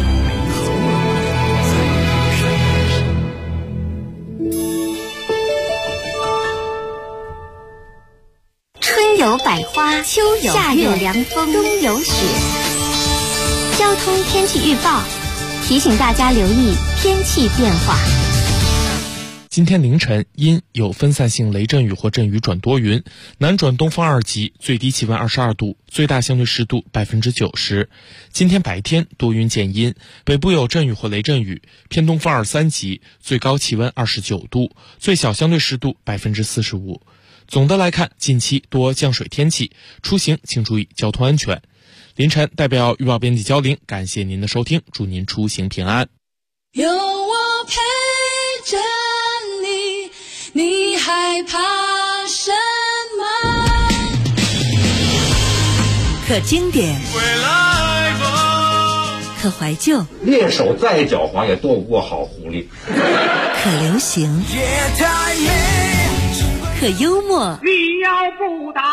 G: 春有百花，秋有夏有凉风，冬有雪。交通天气预报提醒大家留意天气变化。
H: 今天凌晨阴，有分散性雷阵雨或阵雨转多云，南转东风2级，最低气温22度，最大相对湿度90%。今天白天多云见阴，北部有阵雨或雷阵雨，偏东风2、3级，最高气温29度，最小相对湿度45%。总的来看，近期多降水天气，出行请注意交通安全。凌晨代表预报编辑焦玲，感谢您的收听，祝您出行平安。
I: 有我陪着你，你害怕什么？
F: 可经典，可怀旧，
J: 猎手再狡猾也躲不过好狐狸。
F: 可流行，可幽默。
K: 你要不打，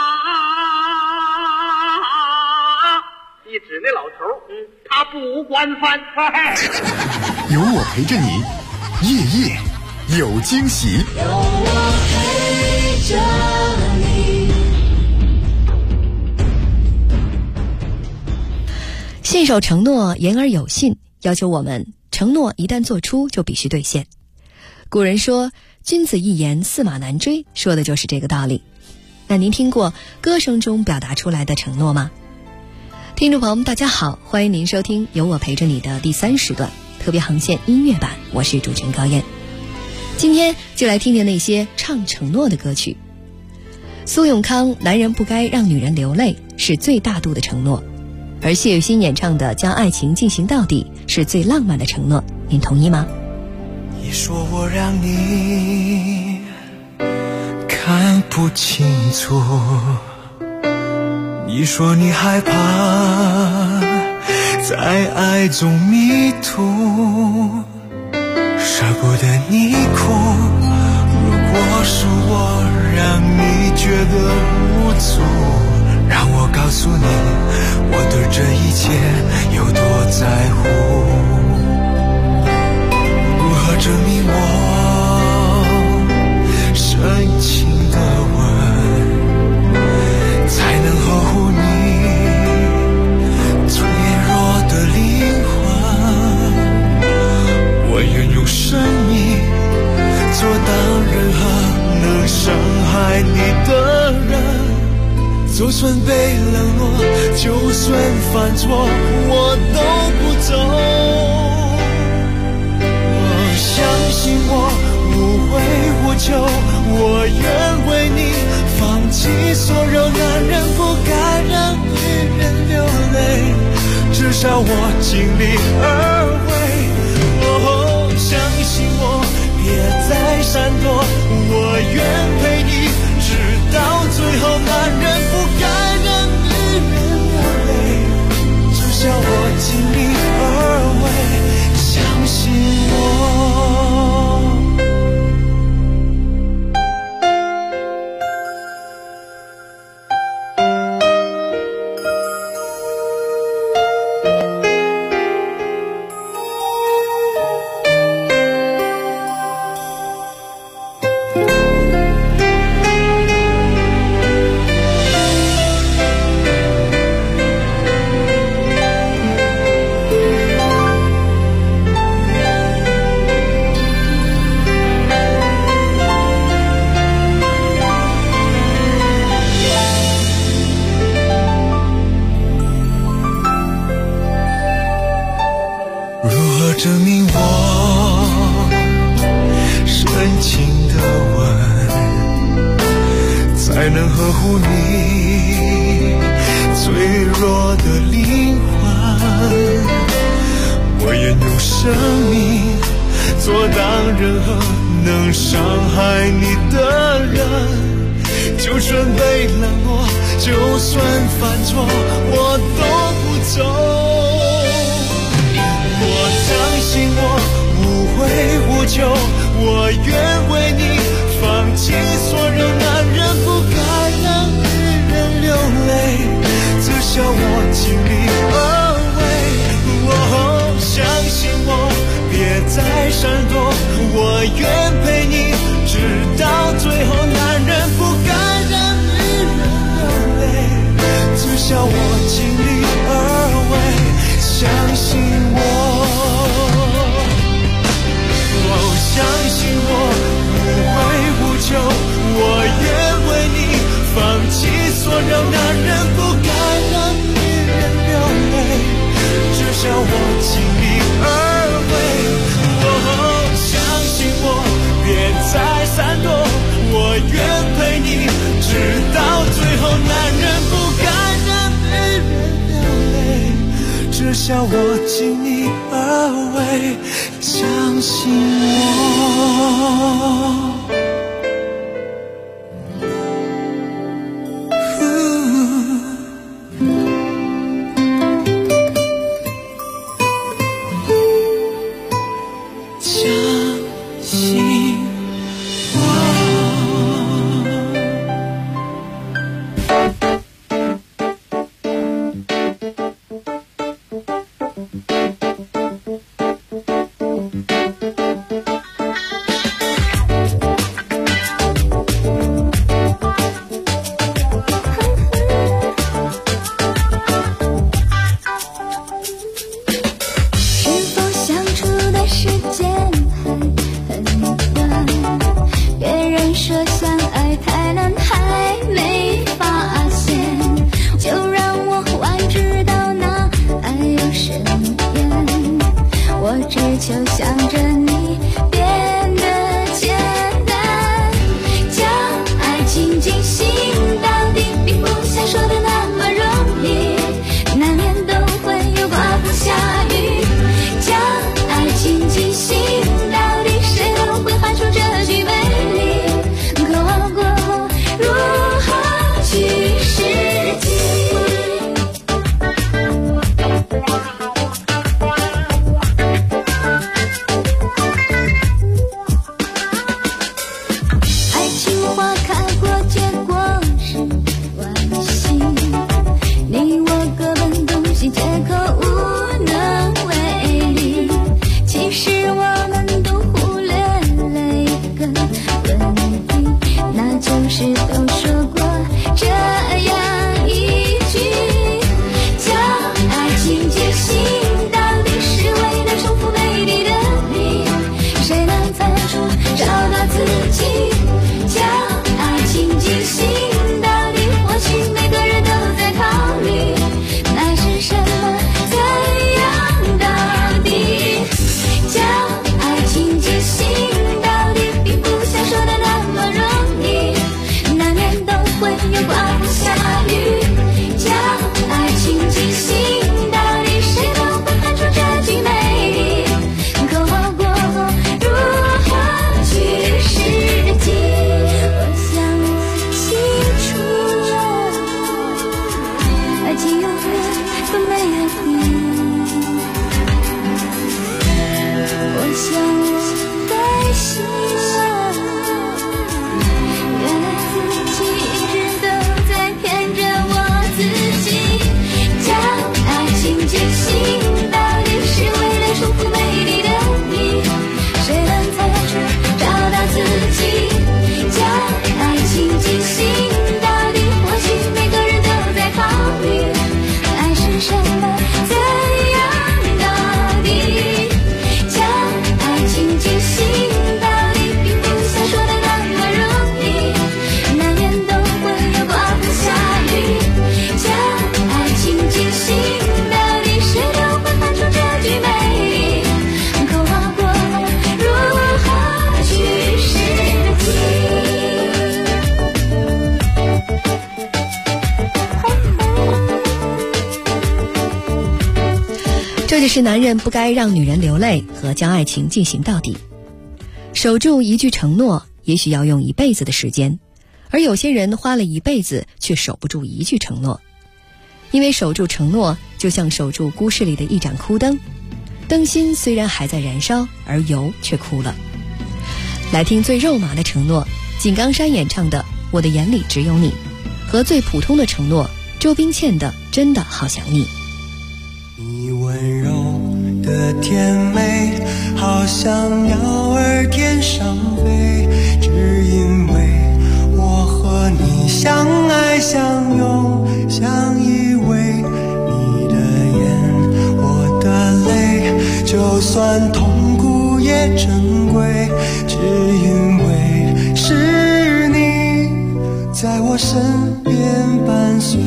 K: 一指那老头，他不惯犯。
C: 有我陪着你，夜夜有惊喜。
I: 有我陪着你。
M: 信守承诺，言而有信，要求我们承诺一旦做出就必须兑现。古人说君子一言，驷马难追，说的就是这个道理。那您听过歌声中表达出来的承诺吗？听众朋友们大家好，欢迎您收听有我陪着你的第3时段特别航线音乐版，我是主持人高燕。今天就来听听那些唱承诺的歌曲。苏永康男人不该让女人流泪是最大度的承诺，而谢雨欣演唱的将爱情进行到底是最浪漫的承诺，您同意吗？
V: 你说我让你看不清楚，你说你害怕在爱中迷途，舍不得你哭。如果是我让你觉得无助，让我告诉你我对这一切有多在乎。如何证明我深情的吻才能呵护你脆弱的灵魂？我愿用生命做挡人和能伤害你的人，就算被冷落，就算犯错，我都不走。相信我无悔无求，我愿为你放弃所有男人不该让女人流泪，至少我尽力而为。相信我别再闪躲，我愿陪你护你脆弱的灵魂，我愿用生命阻挡任何能伤害你的人，就算被冷落，就算犯错，我都不走。我相信我无悔无求，我愿为你放弃所有，男人不该让女人流泪，至少我尽力而为。相信我，别再闪躲，我愿陪你直到最后，男人不该让女人流泪，至少我尽力而为。相信我，相信我无悔无求，我愿为你放弃所有，男人不该让女人流泪，至少我尽力而为。相信我，别再闪躲，我愿陪你直到最后，男人不该让女人流泪，至少我尽力而为。相信我。
M: 的是男人不该让女人流泪和将爱情进行到底。守住一句承诺，也许要用一辈子的时间，而有些人花了一辈子却守不住一句承诺。因为守住承诺就像守住孤室里的一盏枯灯，灯芯虽然还在燃烧，而油却枯了。来听最肉麻的承诺，井冈山演唱的《我的眼里只有你》，和最普通的承诺，周冰倩的《真的好想你》。
V: 你温柔的甜美，好像鸟儿天上飞，只因为我和你相爱相拥，相依偎。你的眼，我的泪，就算痛苦也珍贵，只因为是你在我身边伴随。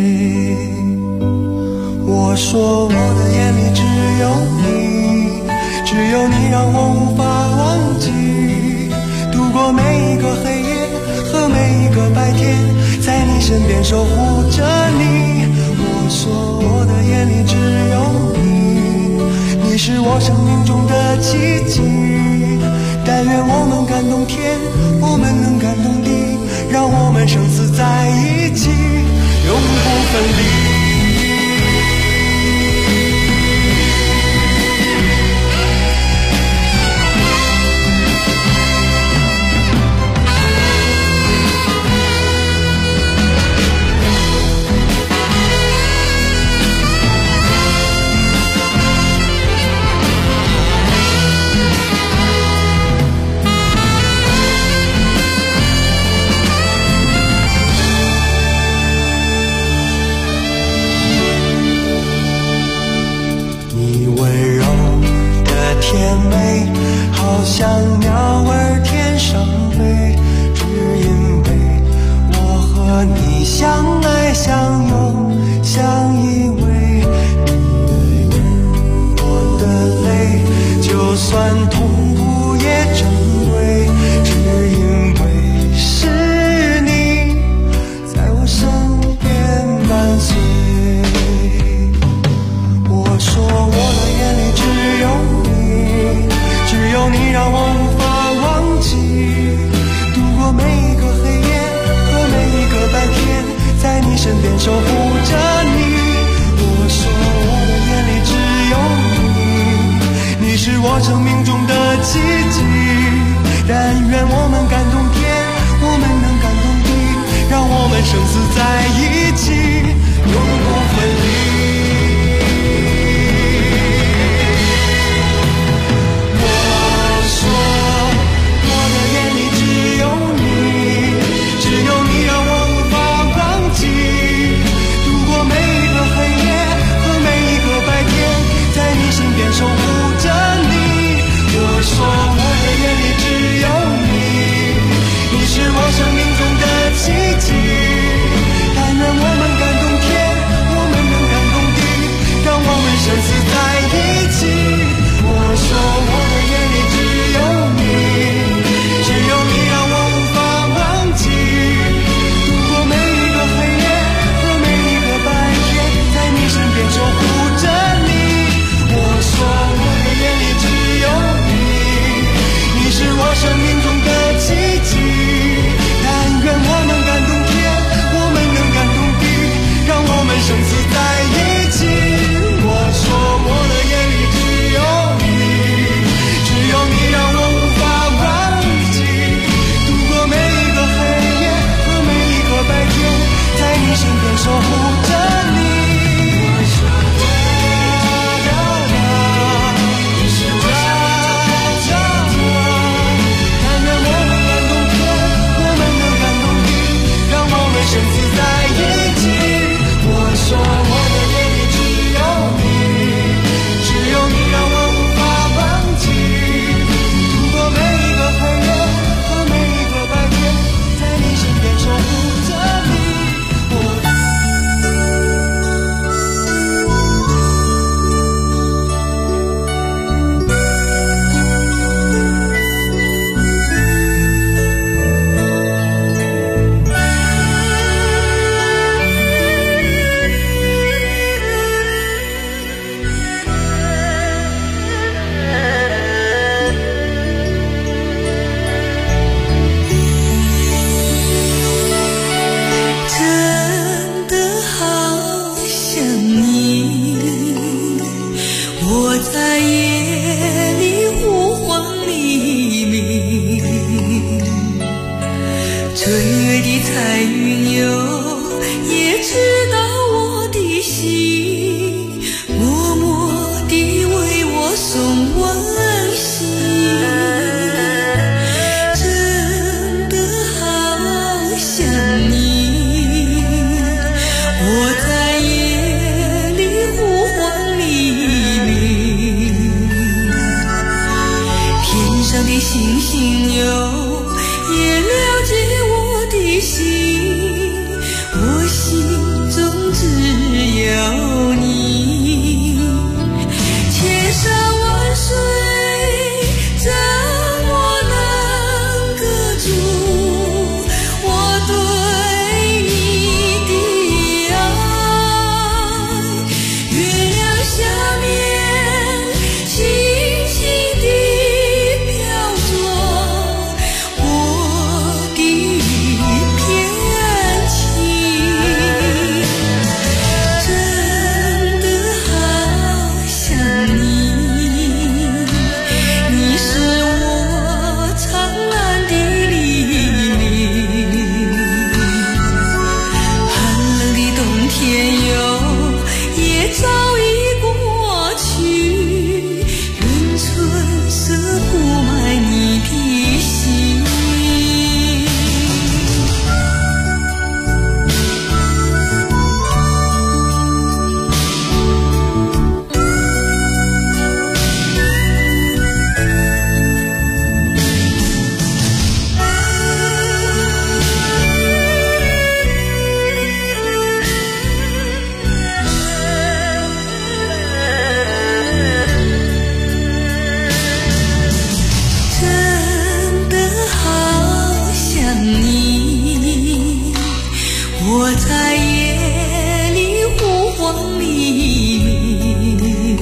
V: 我说我的眼里只有你，只有你让我无法忘记，度过每一个黑夜和每一个白天，在你身边守护着你。我说我的眼里只有你，你是我生命中的奇迹，但愿我们感动天，我们能感动地，让我们生死在一起，永不分离。甜美，好像鸟儿天上飞，只因为我和你相爱相拥，相依偎。你的眼，我的泪，就算痛苦也珍贵，只因为是你在我身边伴随。我说我的眼里只有你，只有你让我无法忘记，度过每一个黑夜和每一个白天，在你身边守护着你。我说我的眼里只有你，你是我生命中的奇迹，但愿我们感动天，我们能感动地，让我们生死在一起，永不分离。守护着你，我说我的眼里只有你，你是我生命中的奇迹，
N: 我在夜里呼唤黎明，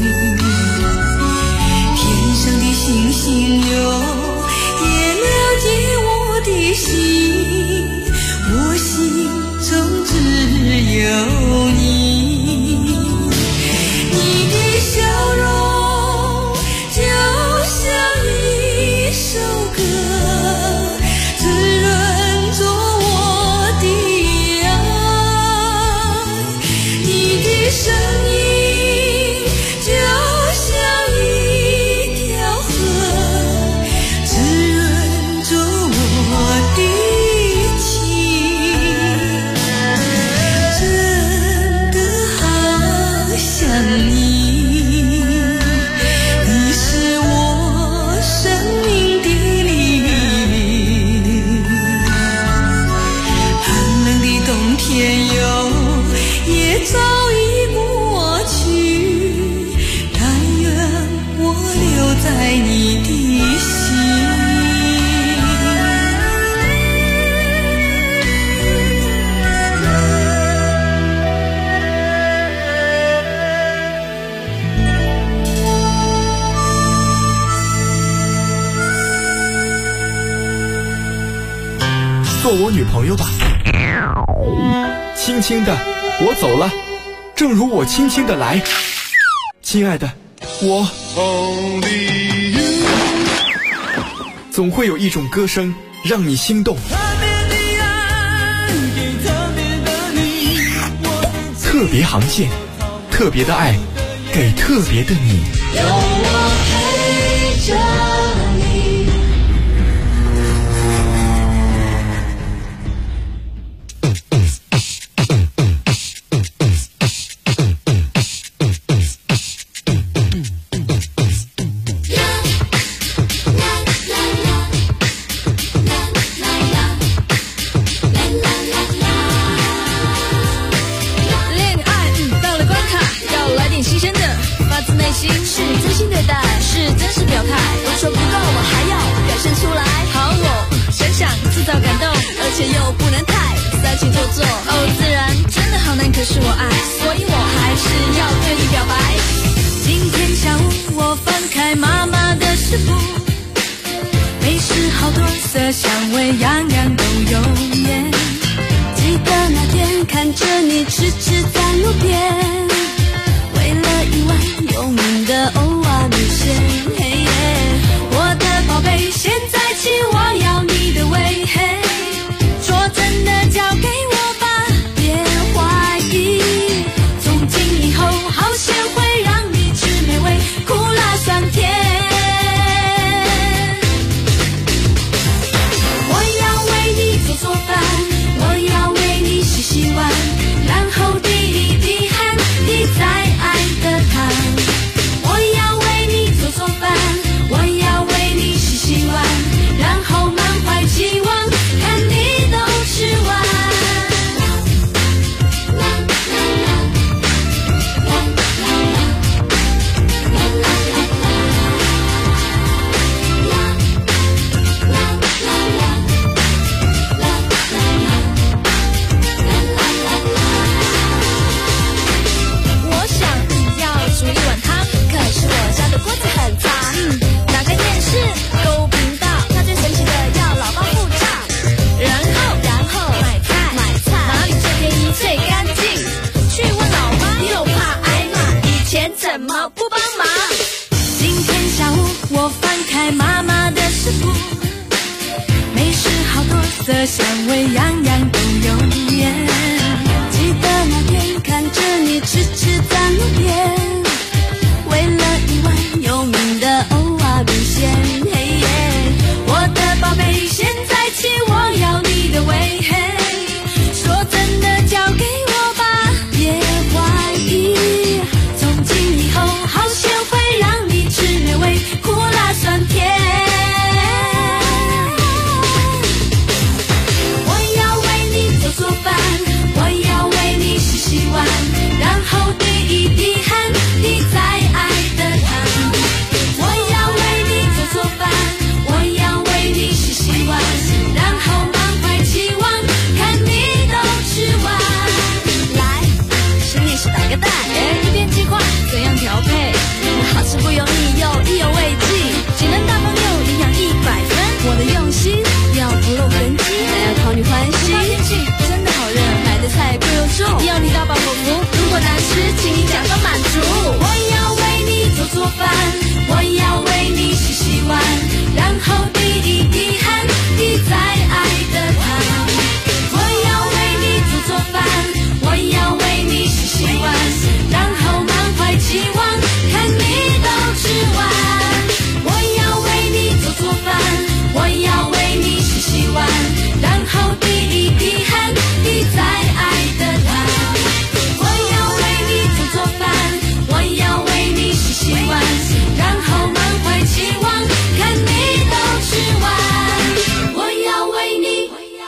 N: 天上的星星哟，也了解我的心，我心中只有你，你的笑容就像一首歌，滋润着我的爱，你的声音就像一条河，滋润着我的情，真的好想你，你是我生命的黎明，寒冷的冬天哟也早已过去，但愿我留在你的心。
L: 做我女朋友吧。轻轻的，我走了，正如我轻轻的来。亲爱的，我总会有一种歌声让你心动。特别航线，特别的爱，给特别的你。
I: 有我陪着你。
O: 是真心对待，是真实表态，不说不够，我还要表现出来。好，我想想制造感动，而且又不能太煽情做作。哦，自然真的好难，可是我爱，所以我还是要对你表白。今天下午我翻开妈妈的食谱，美食好多色香味，样样都有面。记得那天看着你痴痴在路边，为了一碗有名的欧阿米线，嘿耶，我的宝贝，现在起我要你的胃，嘿，说真的交给我吧，别怀疑，从今以后好咸会让你吃美味，苦辣酸甜。我要为你做做饭，我要为你洗洗碗，然后滴一滴汗，滴在爱的汤。我要为你做做饭，我要为你洗洗碗，然后满怀期望，看你都吃完。我想要煮一碗汤，可是我家的锅子很脏。打开电视，购物频道，它最神奇的要老爸付账。然后买菜，哪里最便宜最干净？去问老妈，又怕挨骂，以前怎么不帮忙？今天下午我翻开妈妈的食谱，美食好多色香味，样样都有面。记得那天看着你痴痴在路边，为了一碗有名的欧阿米线，嘿耶，我的宝贝，现在起我要你的胃，嘿，说真的交给我吧，别怀疑，从今以后好咸会让你吃美味，苦辣酸甜。我要为你做做饭， 要你到饱口福。如果难吃，请你假装满足。我要为你做饭，我要为你洗碗，然后滴一滴汗滴在爱的汤。我要为你做饭，我要为你洗碗，然后满怀期望看你都吃完。我要为你做饭，我要为你洗碗，然后滴一滴汗滴在爱的汤。我要为你做饭，我要为你洗碗，然后满怀期望看你都吃完。我要为你。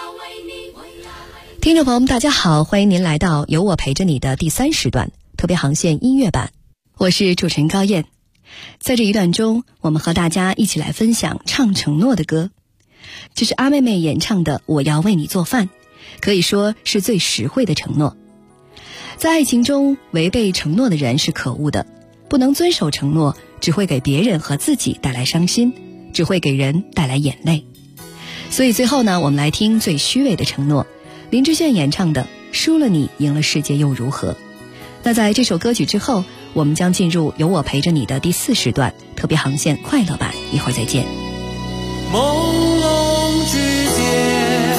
M: 听众朋友们大家好，欢迎您来到有我陪着你的第3时段特别航线音乐版，我是主持人高燕。在这一段中，我们和大家一起来分享唱承诺的歌，这是阿妹妹演唱的《我要为你做饭》，可以说是最实惠的承诺。在爱情中，违背承诺的人是可恶的，不能遵守承诺，只会给别人和自己带来伤心，只会给人带来眼泪。所以最后呢，我们来听最虚伪的承诺，林志炫演唱的《输了你赢了世界又如何》。那在这首歌曲之后，我们将进入有我陪着你的第4时段特别航线快乐版，一会儿再见。
V: 朦胧之间，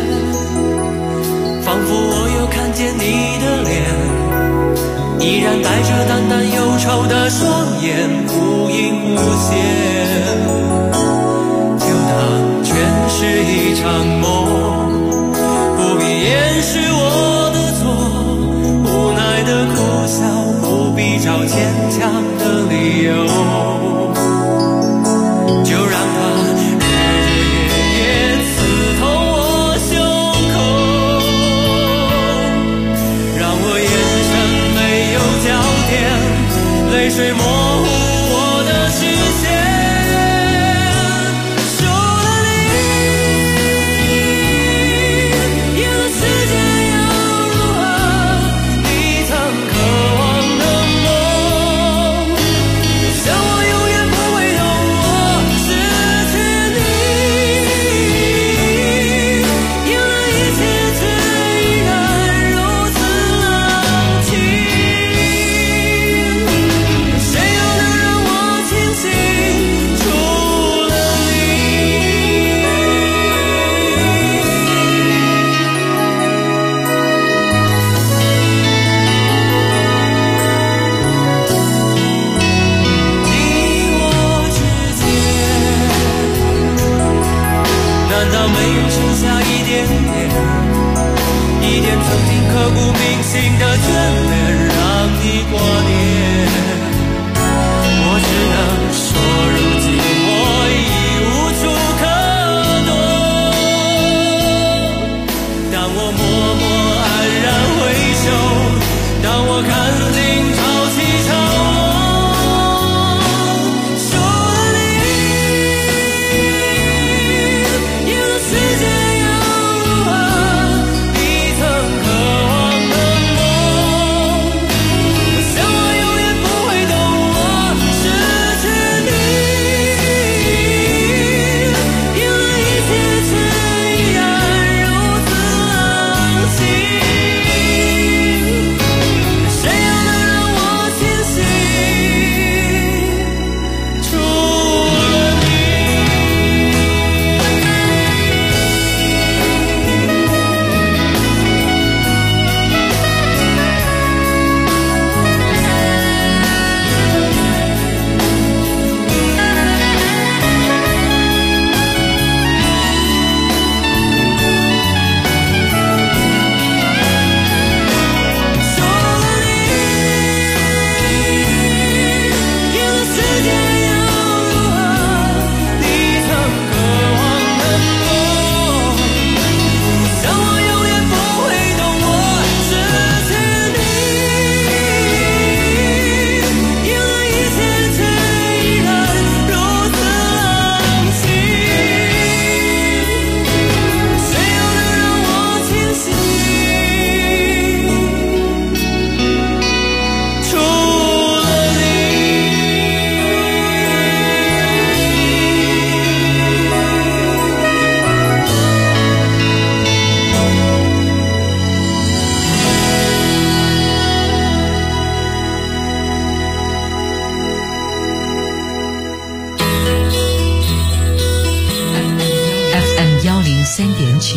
V: 仿佛我又看见你的脸，依然带着淡淡忧愁的双眼，忽隐忽现，就当全是一场梦，不必掩饰我的错，无奈的苦笑，不必找坚强的理由，就让它日日夜夜刺痛我胸口，让我眼神没有焦点，泪水模糊我的视线。 想我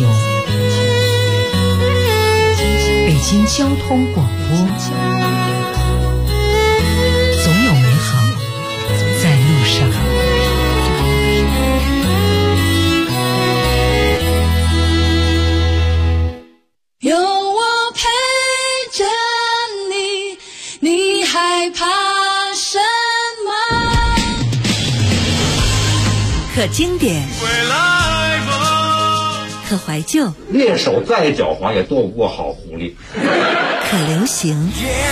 F: 秋，北京交通广播，总有美好在路上。
I: 有我陪着你，你害怕什么？
F: 可经典，可怀旧，
J: 猎手再狡猾也斗不过好狐狸。
F: 可流行，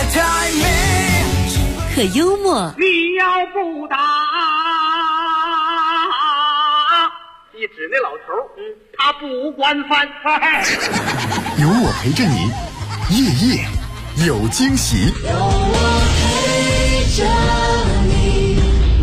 F: 可幽默。
K: 你要不打，一指那老头，他不惯犯。
C: 有我陪着你，夜夜有惊喜。
I: 有我陪着你。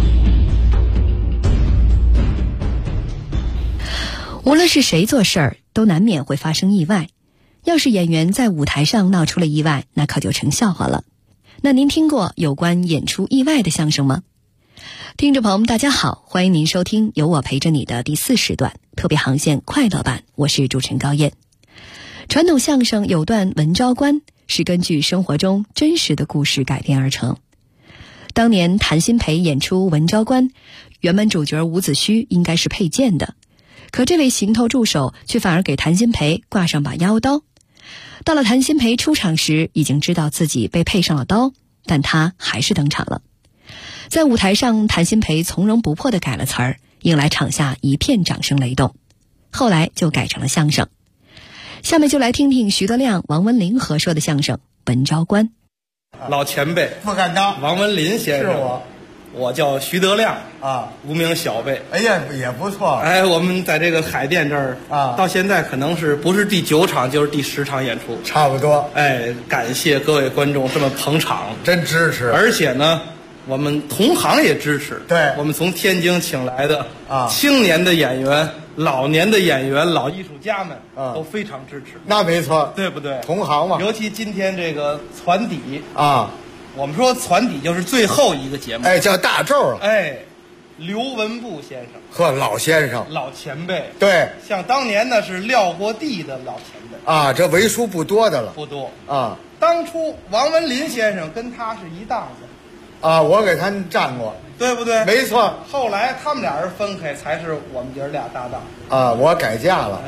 M: 无论是谁做事儿，都难免会发生意外。要是演员在舞台上闹出了意外，那可就成笑话了。那您听过有关演出意外的相声吗？听众朋友们大家好，欢迎您收听有我陪着你的第4时段特别航线快乐版，我是主持人高燕。传统相声有段文昭关是根据生活中真实的故事改编而成。当年谭鑫培演出文昭关，原本主角伍子胥应该是佩剑的，可这位行头助手却反而给谭鑫培挂上把腰刀。到了谭鑫培出场时，已经知道自己被配上了刀，但他还是登场了。在舞台上，谭鑫培从容不迫地改了词儿，引来场下一片掌声雷动。后来就改成了相声。下面就来听听徐德亮、王文林合说的相声《文昭关》。
Q: 老前辈
R: 不敢当，
Q: 王文林先生，
R: 是
Q: 我叫徐德亮
R: 啊，
Q: 无名小辈。
R: 哎呀，也不错。
Q: 哎，我们在这个海淀这儿
R: 啊，
Q: 到现在可能是不是第9场就是第10场演出，
R: 差不多。
Q: 哎，感谢各位观众这么捧场，
R: 真支持。
Q: 而且呢，我们同行也支持。
R: 对，
Q: 我们从天津请来的
R: 啊，
Q: 青年的演员、老年的演员、老艺术家们都非常支持。
R: 那没错，
Q: 对不对？
R: 同行嘛。
Q: 尤其今天这个攒底
R: 啊。
Q: 我们说攒底就是最后一个节目，
R: 哎，叫大咒了。
Q: 哎，刘文步先生，
R: 呵，老先生，
Q: 老前辈。
R: 对，
Q: 像当年呢是撂过地的老前辈
R: 啊，这为数不多的了。
Q: 不多
R: 啊。
Q: 当初王文林先生跟他是一档子
R: 啊，我给他站过，
Q: 对不对？
R: 没错。
Q: 后来他们俩人分开，才是我们爷俩搭档
R: 啊。我改嫁了。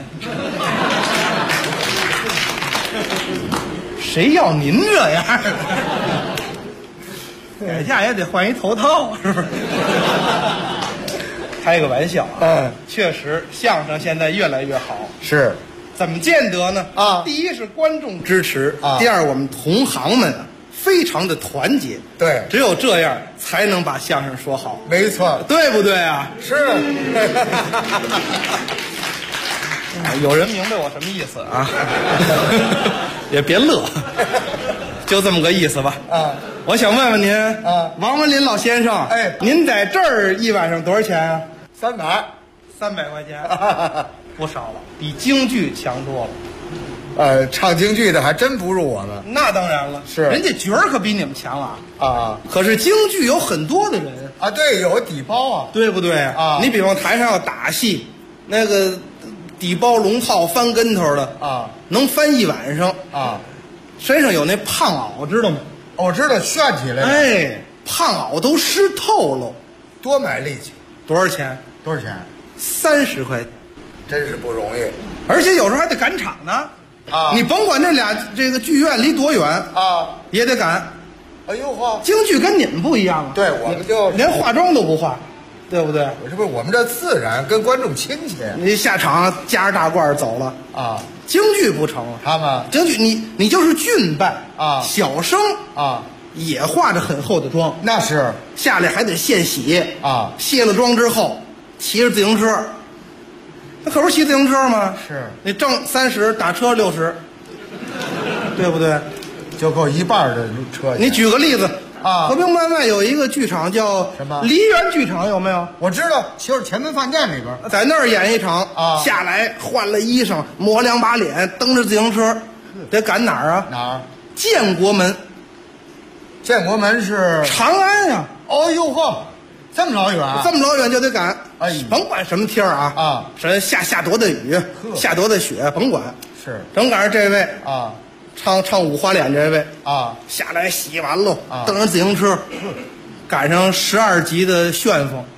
Q: 谁要您这样？改嫁也得换一头套，是不是？开个玩笑啊！确实，相声现在越来越好。
R: 是，
Q: 怎么见得呢？
R: 啊，
Q: 第一是观众支持啊，第二我们同行们啊非常的团结。
R: 对，
Q: 只有这样才能把相声说好。
R: 没错，
Q: 对不对啊？
R: 是。
Q: 有人明白我什么意思啊？也别乐。就这么个意思吧。
R: 啊，
Q: 我想问问您啊，王文林老先生，
R: 哎，
Q: 您在这儿一晚上多少钱啊
R: ？300
Q: 块钱，不少了，比京剧强多
R: 了。唱京剧的还真不如我们。
Q: 那当然了，
R: 是
Q: 人家角儿可比你们强啊。
R: 啊，
Q: 可是京剧有很多的人
R: 啊，对，有底包啊，
Q: 对不对
R: 啊？
Q: 你比方台上要打戏，那个底包龙套翻跟头的
R: 啊，
Q: 能翻一晚上
R: 啊。
Q: 身上有那胖袄，知道吗？
R: 我知道，炫起来了。
Q: 哎，胖袄都湿透了，
R: 多买力气。
Q: 多少钱？30块，
R: 真是不容易。
Q: 而且有时候还得赶场呢。啊，你甭管这个剧院离多远
R: 啊，
Q: 也得赶。
R: 哎呦呵，
Q: 京剧跟你们不一样啊。
R: 对，我们就
Q: 连化妆都不化，对不对？
R: 是不是我们这自然，跟观众亲切。
Q: 你下场夹着大褂走了
R: 啊。
Q: 京剧不成了，
R: 他们
Q: 京剧你就是俊扮
R: 啊，
Q: 小生
R: 啊，
Q: 也化着很厚的妆，
R: 那是
Q: 下来还得现洗
R: 啊，
Q: 卸了妆之后骑着自行车，那可不是骑自行车吗？
R: 是，
Q: 你挣30，打车60，对不对？
R: 就够一半的车钱。
Q: 你举个例子
R: 啊，
Q: 和平门外有一个剧场叫
R: 什么？
Q: 梨园剧场，有没有？
R: 我知道，就是前门饭店里边，
Q: 在那儿演一场
R: 啊，
Q: 下来换了衣裳，抹2把脸，蹬着自行车，得赶哪儿啊？
R: 哪儿？
Q: 建国门。
R: 建国门是
Q: 长安呀。
R: 哦呦呵，
A: 这么老远，
Q: 这么老远就得赶。
A: 哎，
Q: 甭管什么天啊，下多大雨，下多大雪，甭管。
A: 是，
Q: 正赶上这位
A: 啊，
Q: 唱五花脸这位
A: 啊，
Q: 下来洗完喽，蹬上自行车，赶上12级的旋风。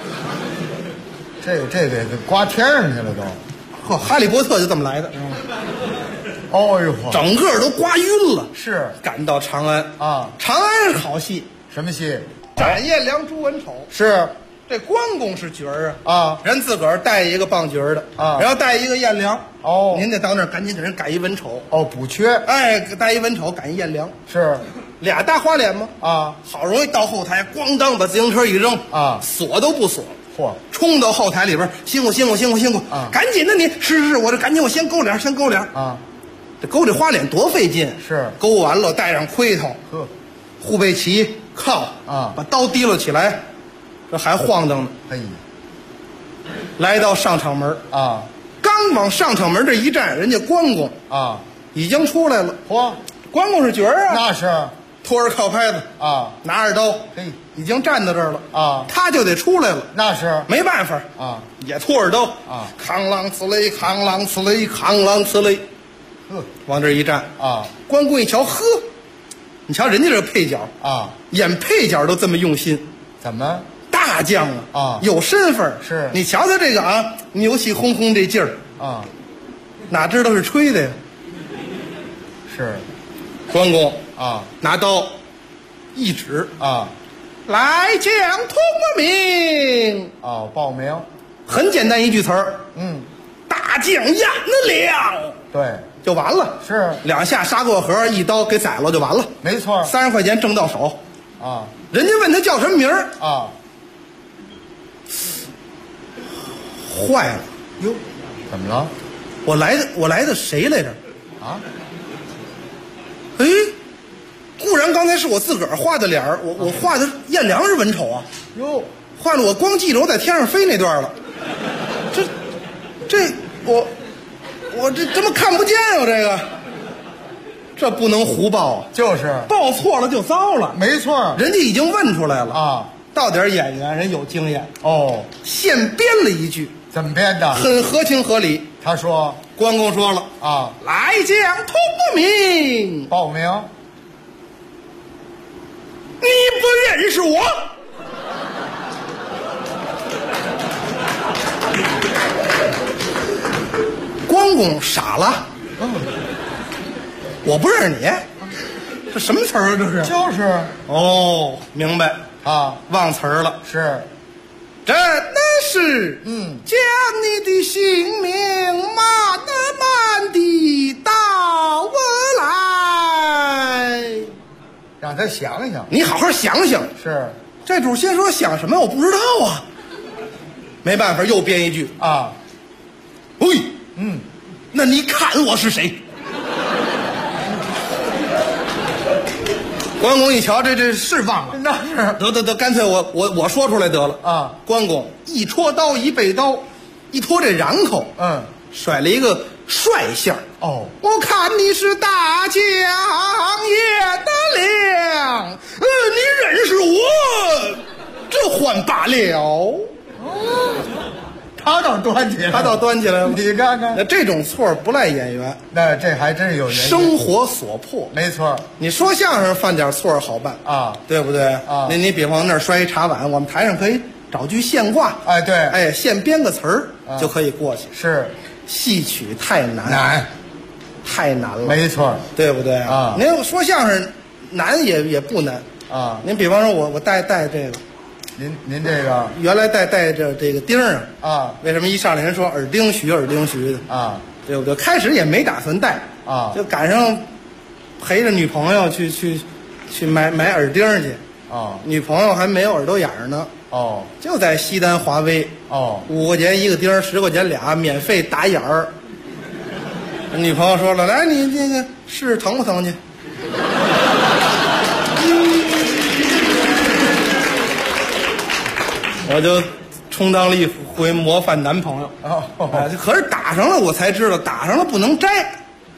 A: 这给刮天上去了都。
Q: 哈利波特就这么来的。
A: 哦呦，
Q: 整个都刮晕了。
A: 是，
Q: 赶到长安
A: 啊，
Q: 长安是好戏。
A: 什么戏？
Q: 展颜良、朱文丑。
A: 是，
Q: 这关公是角儿
A: 啊，
Q: 人自个儿带一个棒角的
A: 啊，
Q: 然后带一个颜良。
A: 哦，
Q: 您得到那儿赶紧给人改一文丑。
A: 哦，补缺。
Q: 哎，带一文丑，赶一颜良。
A: 是，
Q: 俩大花脸吗？
A: 啊，
Q: 好容易到后台，咣当把自行车一扔
A: 啊，
Q: 锁都不锁。
A: 嚯！
Q: 冲到后台里边，辛苦
A: 啊！
Q: 赶紧的你，是，我这赶紧我先勾脸
A: 啊！
Q: 这勾这花脸多费劲，
A: 是
Q: 勾完了带上盔头，护背旗靠
A: 啊，
Q: 把刀提了起来，这还晃荡呢。
A: 哎，
Q: 来到上场门
A: 啊，
Q: 刚往上场门这一站，人家关公
A: 啊
Q: 已经出来了。
A: 嚯，
Q: 关公是角儿啊，
A: 那是
Q: 拖着靠拍子
A: 啊，
Q: 拿着刀，
A: 嘿，
Q: 已经站到这儿了
A: 啊，
Q: 他就得出来了。
A: 那是
Q: 没办法
A: 啊，
Q: 也拖着刀
A: 啊，
Q: 扛啷呲嘞，扛啷呲嘞，扛啷呲嘞，往这一站
A: 啊，
Q: 关公一瞧，呵，你瞧人家这配角
A: 啊，
Q: 演配角都这么用心，
A: 怎么
Q: 大将啊，有身份
A: 是
Q: 你瞧他这个啊，牛气哄哄这劲儿
A: 啊，
Q: 哪知道是吹的呀？
A: 是
Q: 关公
A: 啊，
Q: 拿刀一指
A: 啊，
Q: 来将通个名
A: 哦，报名，
Q: 很简单一句词儿，大将颜良，
A: 对，
Q: 就完了。
A: 是
Q: 2下砂锅盒，一刀给宰了就完了。
A: 没错
Q: ，30块钱挣到手
A: 啊。
Q: 人家问他叫什么名儿
A: 啊，
Q: 坏了，
A: 哟，怎么了？
Q: 我来的谁来着？
A: 啊？
Q: 哎，固然刚才是我自个儿画的脸儿，我画的颜良是文丑啊。
A: 哟，
Q: 画了我光记着我在天上飞那段了。这我这么看不见啊，这不能胡报啊！
A: 就是
Q: 报错了就糟了。
A: 没错，
Q: 人家已经问出来了
A: 啊。
Q: 到底演员人有经验
A: 哦，
Q: 现编了一句，
A: 怎么编的？
Q: 很合情合理。
A: 他说，
Q: 关公说了
A: 啊，
Q: 来将通个名，
A: 报名。
Q: 你不认识我？关公傻了，我不认识你，这什么词儿啊？这是
A: 就是
Q: 哦，明白
A: 啊，
Q: 忘词儿了。
A: 是，
Q: 真的是将你的性命慢地到我来，
A: 让他想想。
Q: 你好好想想。
A: 是，
Q: 这主先说想什么？我不知道啊。没办法，又编一句
A: 啊。
Q: 喂，那你看我是谁？关公一瞧，这是忘了，
A: 那是
Q: 得，干脆我说出来得了
A: 啊！
Q: 关公一戳刀，一背刀，一拖这瓤口，甩了一个帅相。
A: 哦，
Q: 我看你是大将颜良，你认识我，这还罢了。
A: 他倒端起来了，你看看，
Q: 那这种错不赖演员，
A: 那这还真是有原因。
Q: 生活所迫，
A: 没错。
Q: 你说相声犯点错好办
A: 啊，
Q: 对不对
A: 啊？
Q: 你比方那儿摔一茶碗，我们台上可以找句现挂，
A: 哎，对，
Q: 哎，现编个词儿就可以过去。
A: 是，
Q: 戏曲太难了，
A: 没错，
Q: 对不对
A: 啊？
Q: 您说相声难也不难
A: 啊。
Q: 您比方说我带这个。
A: 您这个
Q: 原来带着这个钉儿
A: 啊，
Q: 为什么一上来人说耳钉徐的
A: 啊，
Q: 对不对？开始也没打算戴
A: 啊，
Q: 就赶上陪着女朋友去买耳钉去
A: 啊，
Q: 女朋友还没有耳朵眼儿呢
A: 哦，
Q: 就在西单华威
A: 哦
Q: ，5块钱一个钉，10块钱俩，免费打眼儿。女朋友说了，来你这个试试疼不疼去？我就充当了一回模范男朋友
A: 哦，
Q: 可是打上了我才知道，打上了不能摘，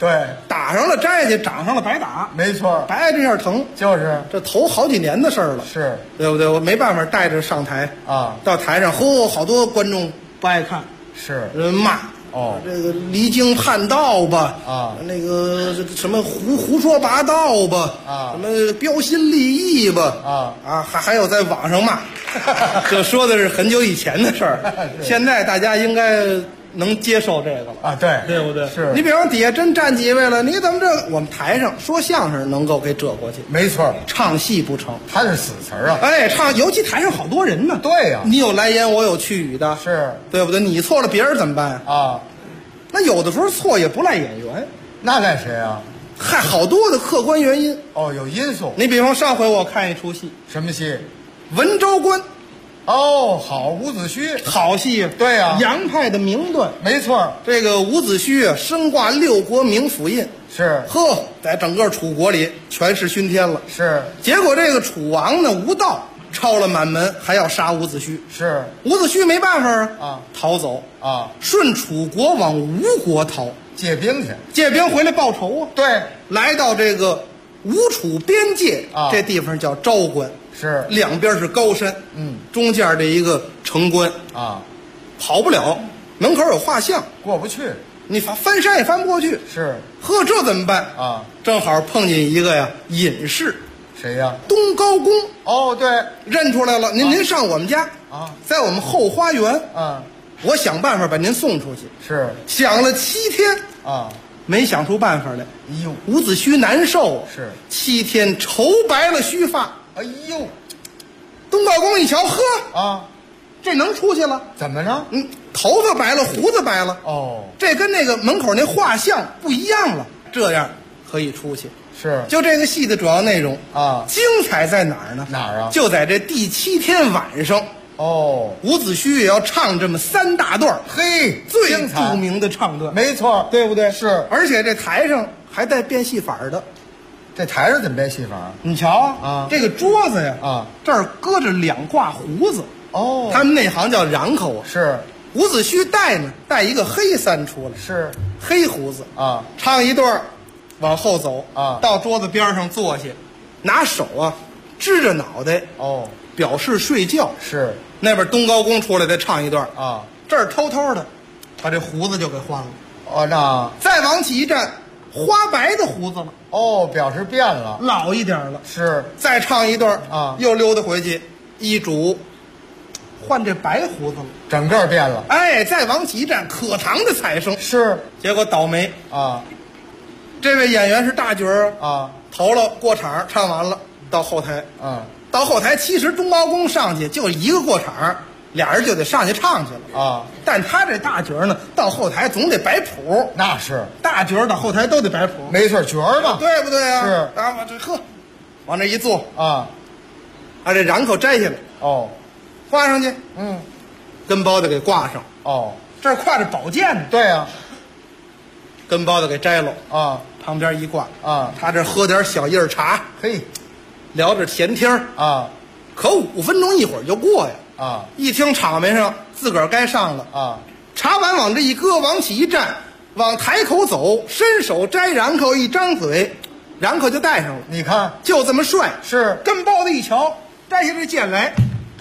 A: 对，
Q: 打上了摘去，长上了白打，
A: 没错，
Q: 白挨这下疼，
A: 就是
Q: 这头好几年的事儿了，
A: 是
Q: 对不对？我没办法带着上台
A: 啊，
Q: 到台上，好多观众不爱看，
A: 是
Q: 人骂。这个离经叛道吧，那个什么胡说八道吧，什么标新立异吧，还有在网上骂，这说的是很久以前的事儿，现在大家应该能接受这个了
A: 啊，对
Q: 不对？
A: 是
Q: 你比方底下真站几位了，你怎么这？我们台上说相声能够给折过去，
A: 没错，
Q: 唱戏不成，
A: 他是死词儿啊，
Q: 唱，尤其台上好多人呢，
A: 对呀，
Q: 你有来言，我有去语的，
A: 是
Q: 对不对？你错了，别人怎么办
A: 啊？
Q: 那有的时候错也不赖演员，
A: 那赖谁啊？
Q: 嗨，好多的客观原因。
A: 有因素。
Q: 你比方上回我看一出戏，
A: 什么戏？
Q: 文昭关。
A: 好，伍子胥，
Q: 好戏。
A: 对呀，
Q: 杨派的名段，
A: 没错。
Q: 这个伍子胥身挂6国名府印，
A: 是
Q: 在整个楚国里权势熏天了。
A: 是，
Q: 结果这个楚王呢，吴道抄了满门，还要杀伍子胥。
A: 是，
Q: 伍子胥没办法逃走顺楚国往吴国逃，
A: 借兵去，
Q: 借兵回来报仇啊。
A: 对，
Q: 来到这个吴楚边界这地方叫昭关，
A: 是
Q: 两边是高山，中间这一个城关跑不了，门口有画像，
A: 过不去，
Q: 你翻山也翻不过去。
A: 是，
Q: 这怎么办正好碰见一个隐士。
A: 谁呀？
Q: 东高公。
A: 对，
Q: 认出来了。您上我们家在我们后花园我想办法把您送出去。
A: 是，
Q: 想了7天没想出办法来。伍子胥难受，
A: 是
Q: 7天愁白了须发。东高公一瞧，这能出去了？
A: 怎么着？
Q: 头发白了，胡子白了。这跟那个门口那画像不一样了。这样可以出去。
A: 是，
Q: 就这个戏的主要内容精彩在哪儿呢？
A: 哪儿啊？
Q: 就在这第7天晚上。伍子胥也要唱这么3大段，最著名的唱段，
A: 没错，
Q: 对不对？
A: 是，
Q: 而且这台上还带变戏法的。
A: 这台上怎么变戏法？
Q: 你瞧这个桌子呀这儿搁着2挂胡子。他们那行叫瓤口。
A: 是，
Q: 伍子胥带一个黑三出来，
A: 是
Q: 黑胡子唱一段。往后走到桌子边上坐下，拿手支着脑袋表示睡觉。
A: 是，
Q: 那边东高公出来再唱一段这儿偷偷的把这胡子就给换了。
A: 那
Q: 再往起一站，花白的胡子了。
A: 表示变了，
Q: 老一点了。
A: 是，
Q: 再唱一段又溜达回去，一主换这白胡子了，
A: 整个变了。
Q: 再往起一站，可长的彩声。
A: 是，
Q: 结果倒霉这位演员是大角儿投了过场，唱完了到后台到后台，其实东高公上去就一个过场，俩人就得上去唱去了但他这大角儿呢，到后台总得摆谱。
A: 那是
Q: 大角儿到后台都得摆谱，
A: 没错，角儿嘛，
Q: 对不对啊？
A: 是
Q: 往这一坐把这瓤口摘下来挂上去，跟包的给挂上。这儿挎着宝剑呢。
A: 对呀，
Q: 跟包的给摘了旁边一挂他这喝点小叶茶，聊着闲天可5分钟一会儿就过呀一听场面上自个儿该上了茶碗往这一搁，往起一站，往台口走，伸手摘瓤口，一张嘴，瓤口就戴上了。
A: 你看，
Q: 就这么帅。
A: 是，
Q: 跟包的一瞧，摘下这剑来，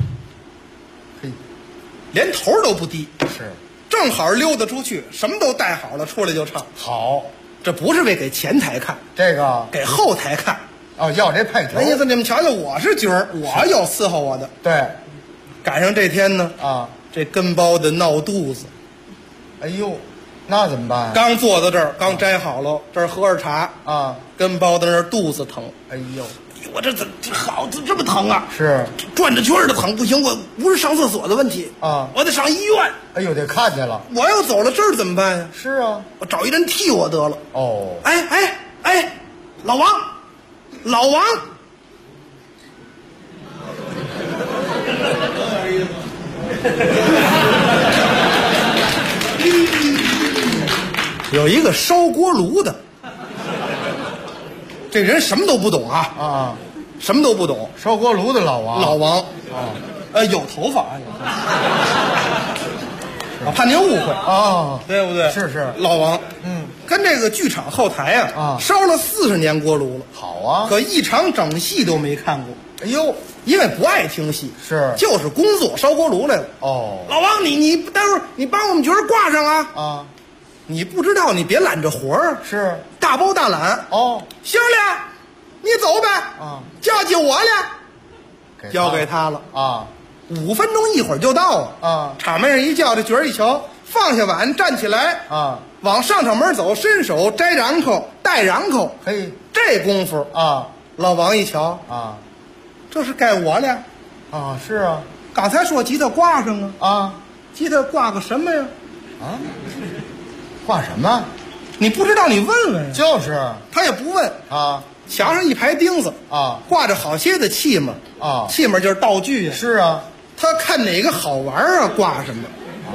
Q: 连头都不低。
A: 是。
Q: 正好溜达出去，什么都带好了，出来就唱。
A: 好，
Q: 这不是为给前台看，
A: 这个
Q: 给后台看。
A: 要这派头。
Q: 那意思你们瞧瞧，我是角儿，我有伺候我的。
A: 对，
Q: 赶上这天呢这跟包的闹肚子。
A: 那怎么办？
Q: 刚坐在这儿，刚摘好了，这儿喝着茶跟包的那儿肚子疼。我这好这么疼啊！
A: 是
Q: 转着圈的疼，不行，我不是上厕所的问题我得上医院。
A: 得看见了。
Q: 我要走了这儿怎么办呀？
A: 是啊，
Q: 我找一人替我得了。老王，有一个烧锅炉的，这人什么都不懂什么都不懂。
A: 烧锅炉的老王
Q: 有头发我怕您误会
A: 啊，
Q: 对不对？
A: 是是，
Q: 老王，跟这个剧场后台烧了40年锅炉了。
A: 好啊，
Q: 可一场整戏都没看过。
A: 哎呦，
Q: 因为不爱听戏，
A: 是
Q: 就是工作烧锅炉来了。
A: 哦，
Q: 老王，你待会儿你帮我们角儿挂上啊
A: 啊！
Q: 你不知道，你别揽着活儿，
A: 是
Q: 大包大揽。
A: 哦，
Q: 行了，你走呗。
A: 啊，
Q: 交给我了，交给他了
A: 啊。
Q: 5分钟一会儿就到
A: 啊。
Q: 场面上一叫，这角儿一瞧，放下碗，站起来
A: 啊，
Q: 往上场门走，伸手摘瓤口，带瓤口。
A: 嘿，
Q: 这功夫
A: 啊，
Q: 老王一瞧
A: 啊，
Q: 这是该我了
A: 啊。是啊，
Q: 刚才说吉他挂上
A: 啊，
Q: 吉他挂个什么呀？
A: 啊，挂什么？
Q: 你不知道，你问问。
A: 就是
Q: 他也不问
A: 啊。
Q: 墙上一排钉子
A: 啊，
Q: 挂着好些的器皿
A: 啊，
Q: 器皿就是道具呀。
A: 是啊，
Q: 他看哪个好玩啊，挂什么
A: 啊。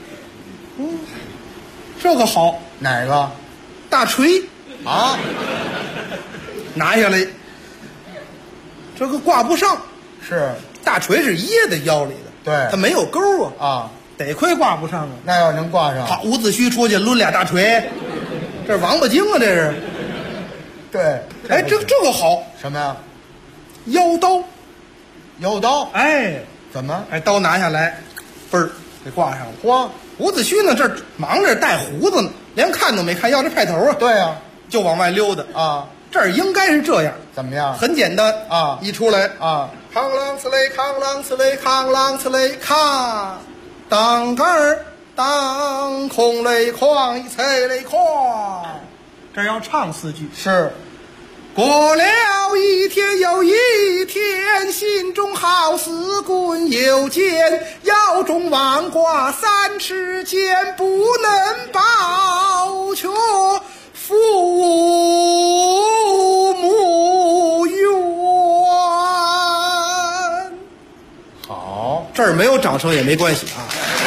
Q: 这个好，
A: 哪个？
Q: 大锤
A: 啊，
Q: 拿下来，这个挂不上。
A: 是，
Q: 大锤是掖在腰里的，
A: 对，
Q: 它没有钩啊。
A: 啊，
Q: 得亏挂不上啊。
A: 那要能挂上，
Q: 好，伍子胥出去抡俩大锤，这是王八精啊，这是。
A: 对，
Q: 哎，这个好，
A: 什么呀？
Q: 腰刀，
A: 腰刀。
Q: 哎，
A: 怎么？
Q: 哎，刀拿下来，嘣儿给挂上了。
A: 嚯，
Q: 伍子胥呢，这忙着带胡子呢，连看都没看，要这派头啊。
A: 对呀，
Q: 就往外溜达
A: 啊。
Q: 这儿应该是这样，
A: 怎么样？
Q: 很简单
A: 啊，
Q: 一出来
A: 啊，
Q: 扛啷呲嘞，扛啷呲嘞，扛啷呲嘞，扛，当杆儿当空嘞哐，一踩嘞哐。这要唱4句。
A: 是。
Q: 过了一天又一天，心中好似滚又尖，腰中忘挂3尺剑，不能保全父母冤。
A: 好，
Q: 这儿没有掌声也没关系啊，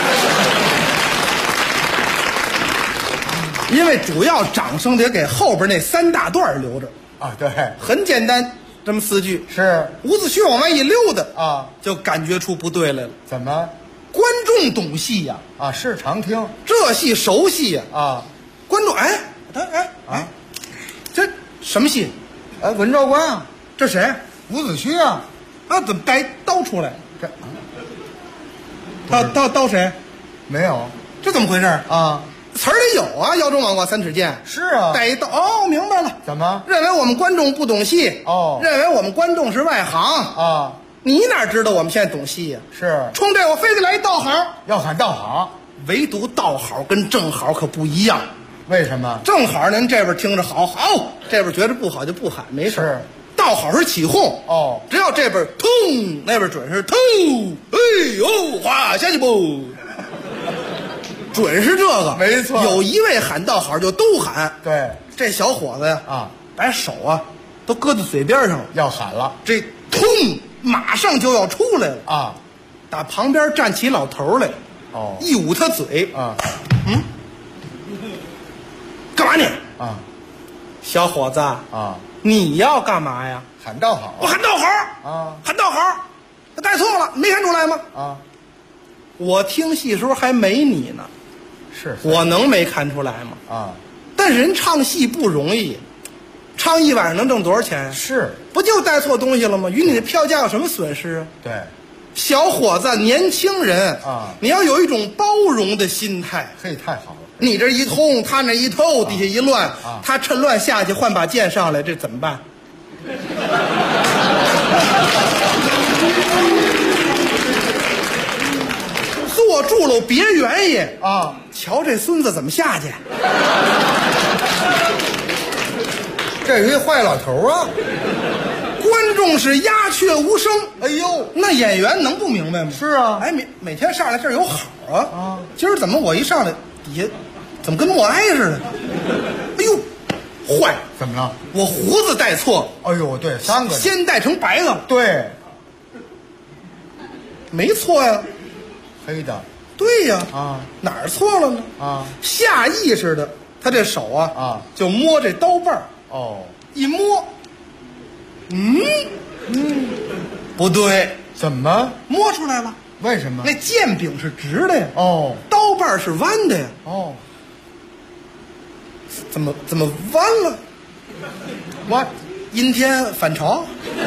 Q: 因为主要掌声得给后边那3大段留着。
A: 啊，对，
Q: 很简单，这么4句。
A: 是
Q: 伍子胥往外一溜达
A: 啊，
Q: 就感觉出不对来了。
A: 怎么？
Q: 观众懂戏呀，
A: 啊，是常听
Q: 这戏熟悉呀，
A: 啊，
Q: 观众哎，这什么戏？
A: 哎，文昭关啊，
Q: 这谁？
A: 伍子胥啊，
Q: 啊，怎么带刀出来？
A: 这
Q: 刀谁？
A: 没有，
Q: 这怎么回事
A: 啊？
Q: 词儿里有啊，腰中忘挂3尺剑。
A: 是啊，
Q: 带一刀哦，明白了。
A: 怎么？
Q: 认为我们观众不懂戏
A: 哦，
Q: 认为我们观众是外行
A: 啊。
Q: 你哪知道我们现在懂戏呀？
A: 是，
Q: 冲这我非得来一道好，
A: 要喊道好，
Q: 唯独道好跟正好可不一样。
A: 为什么？
Q: 正好您这边听着好，这边觉得不好就不喊，没事。
A: 是，
Q: 道好是起哄
A: 哦，
Q: 只要这边通，那边准是通，哎呦，滑下去不？准是这个，
A: 没错。
Q: 有一位喊道好就都喊。
A: 对，
Q: 这小伙子呀，
A: 啊，
Q: 把手啊都搁在嘴边上了，
A: 要喊了。
Q: 这通马上就要出来了
A: 啊！
Q: 打旁边站起老头来，
A: 哦，
Q: 一捂他嘴
A: 啊，
Q: 干嘛你
A: 啊？
Q: 小伙子
A: 啊，
Q: 你要干嘛呀？
A: 喊道好。
Q: 我喊道好
A: 啊，
Q: 喊道好，他带错了，没看出来吗？
A: 啊，
Q: 我听戏时候还没你呢。
A: 是，
Q: 我能没看出来吗？
A: 啊，
Q: 但是人唱戏不容易，唱一晚上能挣多少钱？
A: 是，
Q: 不就带错东西了吗？与你的票价有什么损失啊？
A: 对，
Q: 小伙子，年轻人
A: 啊，
Q: 你要有一种包容的心态。
A: 嘿，太好了。
Q: 你这一通，他那一透，底下一乱，他趁乱下去换把剑上来，这怎么办？坐住了别原因
A: 啊！
Q: 瞧这孙子怎么下去？
A: 这有一坏老头啊！
Q: 观众是鸦雀无声。
A: 哎呦，
Q: 那演员能不明白吗？
A: 是啊，
Q: 哎，每天上来这儿有好啊，今儿怎么我一上来底下怎么跟默哀似的？哎呦，坏！
A: 怎么了？
Q: 我胡子戴错。
A: 哎呦，对，3个
Q: 先戴成白的。
A: 对，
Q: 没错呀，
A: 黑的。
Q: 对呀，
A: 啊，
Q: 哪儿错了呢？
A: 啊，
Q: 下意识的，他这手啊就摸这刀把儿。
A: 哦，
Q: 一摸，不对，
A: 怎么
Q: 摸出来了？
A: 为什么？
Q: 那剑柄是直的呀。
A: 哦，
Q: 刀刀把是弯的呀。
A: 哦，
Q: 怎么弯了？
A: 弯，
Q: 阴天反潮。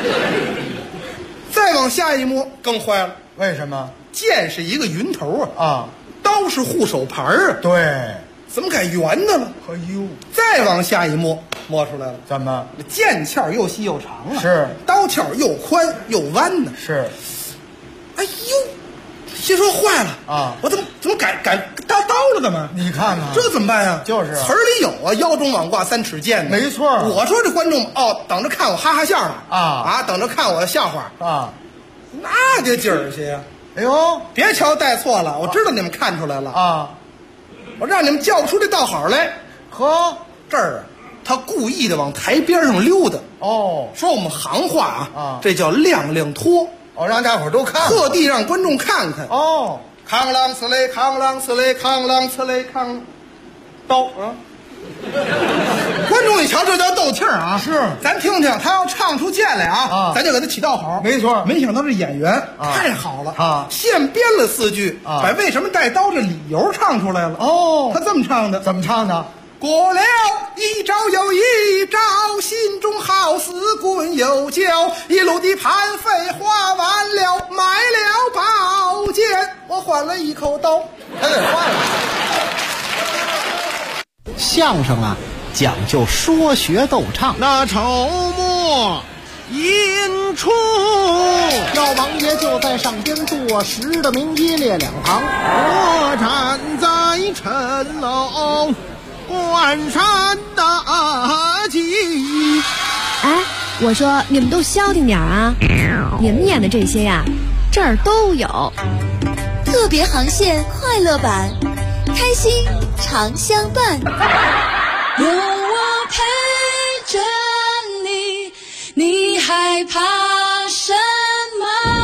Q: 再往下一摸更坏了，
A: 为什么？
Q: 剑是一个云头
A: 啊，
Q: 刀是护手牌啊。
A: 对，
Q: 怎么改圆的了？
A: 哎呦，
Q: 再往下一摸，摸出来了，
A: 怎么？
Q: 剑鞘又细又长啊，
A: 是，
Q: 刀鞘又宽又弯呢，
A: 是。
Q: 哎呦，心说坏了
A: 啊！
Q: 我怎么改大刀了？怎么？
A: 你看看，
Q: 这怎么办呀？
A: 就是
Q: 词儿里有啊，腰中网挂3尺剑。
A: 没错。
Q: 我说这观众等着看我哈哈笑了
A: 啊，
Q: 等着看我的笑话
A: 啊，
Q: 那就劲儿些呀！
A: 哎呦，
Q: 别瞧带错了，我知道你们看出来了
A: 啊，
Q: 我让你们叫不出这道好来。
A: 呵，
Q: 这儿他故意的往台边上溜达。
A: 哦，
Q: 说我们行话啊，这叫亮亮脱。
A: 哦，让大伙儿都看，
Q: 特地让观众看看。
A: 哦，
Q: 扛啷呲嘞，扛啷呲嘞，扛啷呲嘞，扛刀啊！观众一瞧，这叫斗气儿啊！
A: 是，
Q: 咱听听，他要唱出剑来啊，咱就给他起道好。
A: 没错，
Q: 没想到这演员太好了
A: 啊，
Q: 现编了4句，把为什么带刀的理由唱出来了。
A: 哦，
Q: 他这么唱的，
A: 怎么唱的？
Q: 过了一招又一招，心中好似滚又焦，一路的盘费花完了，买了宝剑，我换了一口刀，
A: 还得换了。
B: 相声啊，讲究说学逗唱。
T: 那筹末引出，
B: 赵王爷就在上边坐，10的名医列2旁，
T: 我站在城楼关山大吉。
M: 哎，我说你们都消停点啊！你们演的这些呀，这儿都有。
O: 特别航线快乐版，开心常相伴。有我陪着你，你害怕什么？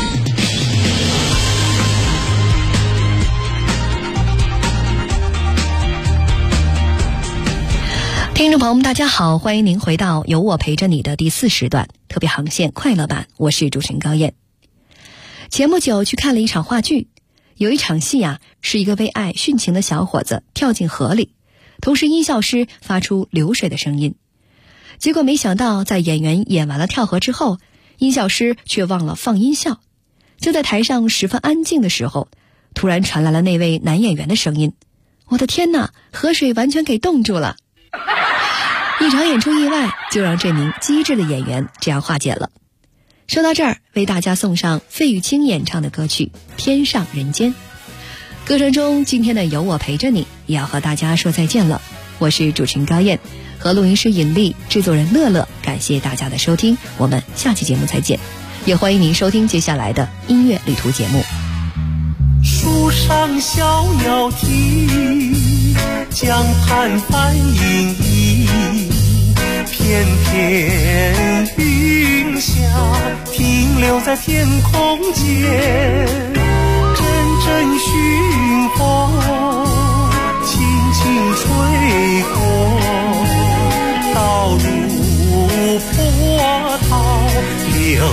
M: 听众朋友们大家好，欢迎您回到有我陪着你的第4时段特别航线快乐版，我是主持人高燕。前不久去看了一场话剧，有一场戏啊，是一个为爱殉情的小伙子跳进河里，同时音效师发出流水的声音。结果没想到在演员演完了跳河之后，音效师却忘了放音效。就在台上十分安静的时候，突然传来了那位男演员的声音，我的天哪，河水完全给冻住了。一场演出意外就让这名机智的演员这样化解了。说到这儿，为大家送上费玉清演唱的歌曲《天上人间》。歌声中，今天的有我陪着你也要和大家说再见了。我是主持人高燕，和录音师尹丽，制作人乐乐，感谢大家的收听，我们下期节目再见。也欢迎您收听接下来的音乐旅途节目。
V: 树上小鸟啼，江畔翻影衣，片片云霞停留在天空间，阵阵熏风轻轻吹过，道路波涛流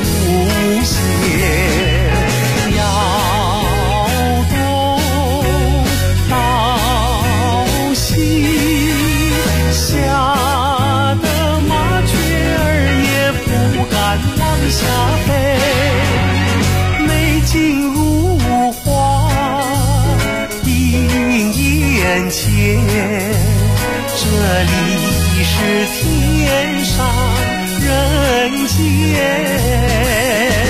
V: 泻。下飞，美景如画映眼前，这里是天上人间。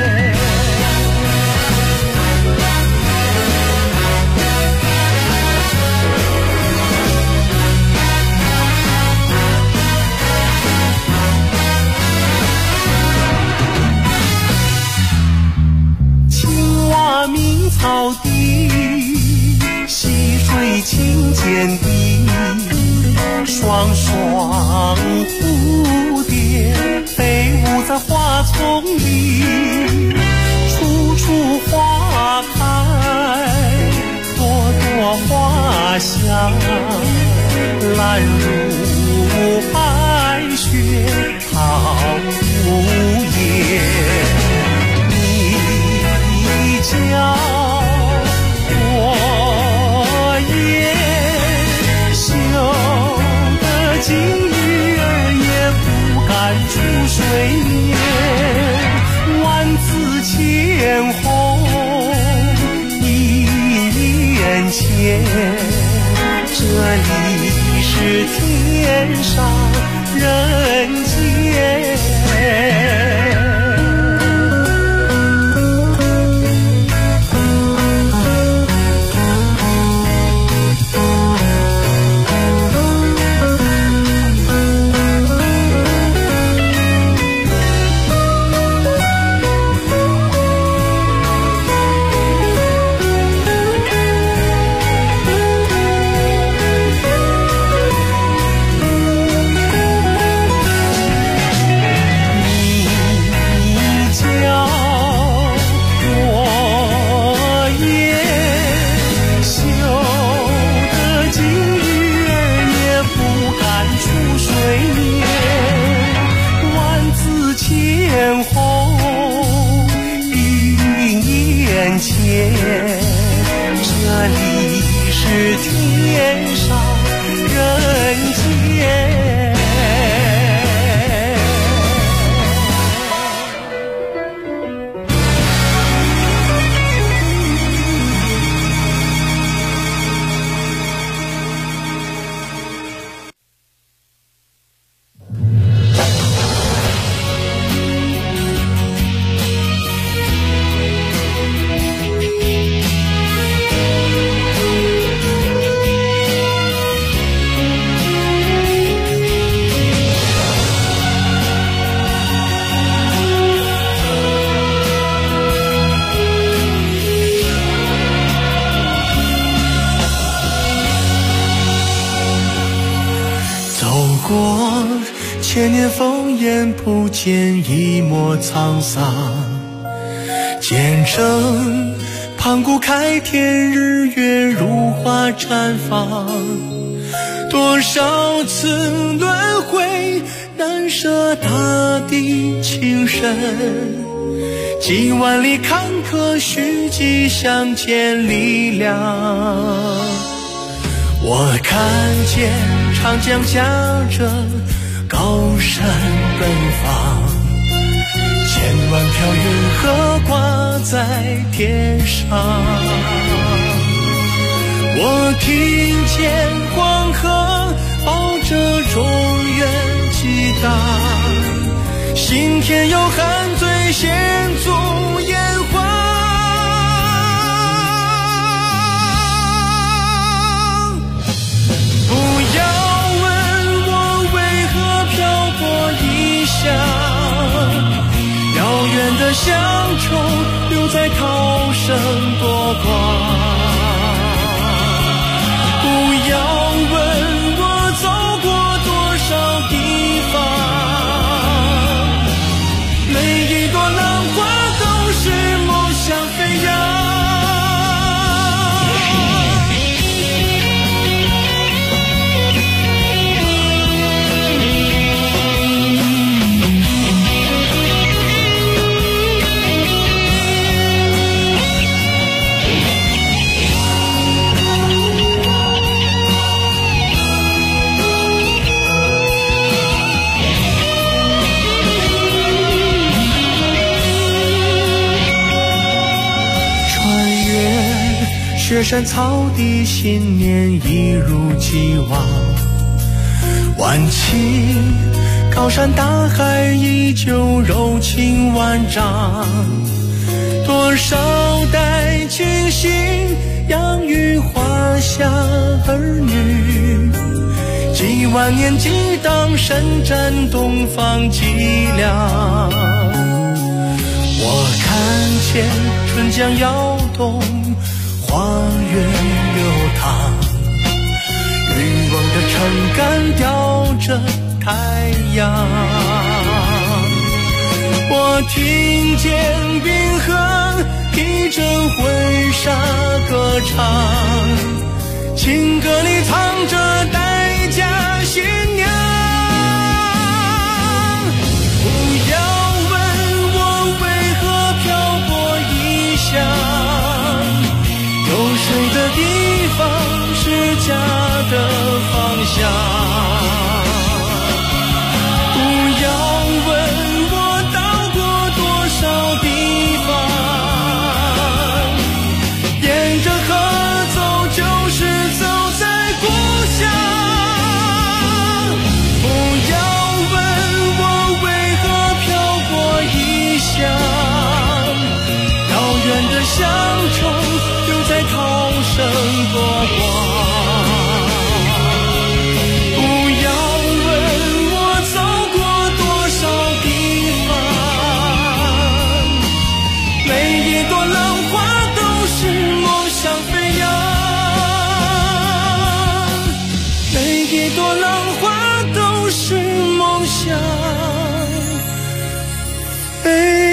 V: 鸣草地，溪水清涧地，双双蝴蝶飞舞在花丛里，处处花开，朵朵花香，烂如白雪桃无言。叫我水面，万紫千红映眼前。这里是天上人间。千年烽烟不见一抹沧桑，见证盘古开天，日月如花绽放。多少次轮回，难舍大地情深。几万里坎坷，虚迹相见力量。我看见长江驾着高山奔放，千万条云河挂在天上。我听见黄河抱着中原激荡，心田有汉醉献足炎黄。不要问我为何漂泊异乡，遥远的乡愁留在涛声波光。不要问我走过多少地方，每一朵浪花都是梦想飞扬。雪山草地，信念一如既往。万顷高山大海，依旧柔情万丈。多少代亲信养育华夏儿女，几万年激荡，深占东方脊梁。我看见春江摇动，花园流淌，欲望的撑杆吊着太阳。我听见冰河披着婚纱歌唱，情歌里藏着待嫁新娘。不要问我为何漂泊异乡，有水的地方是家的方向。不要问一朵浪花都是梦想。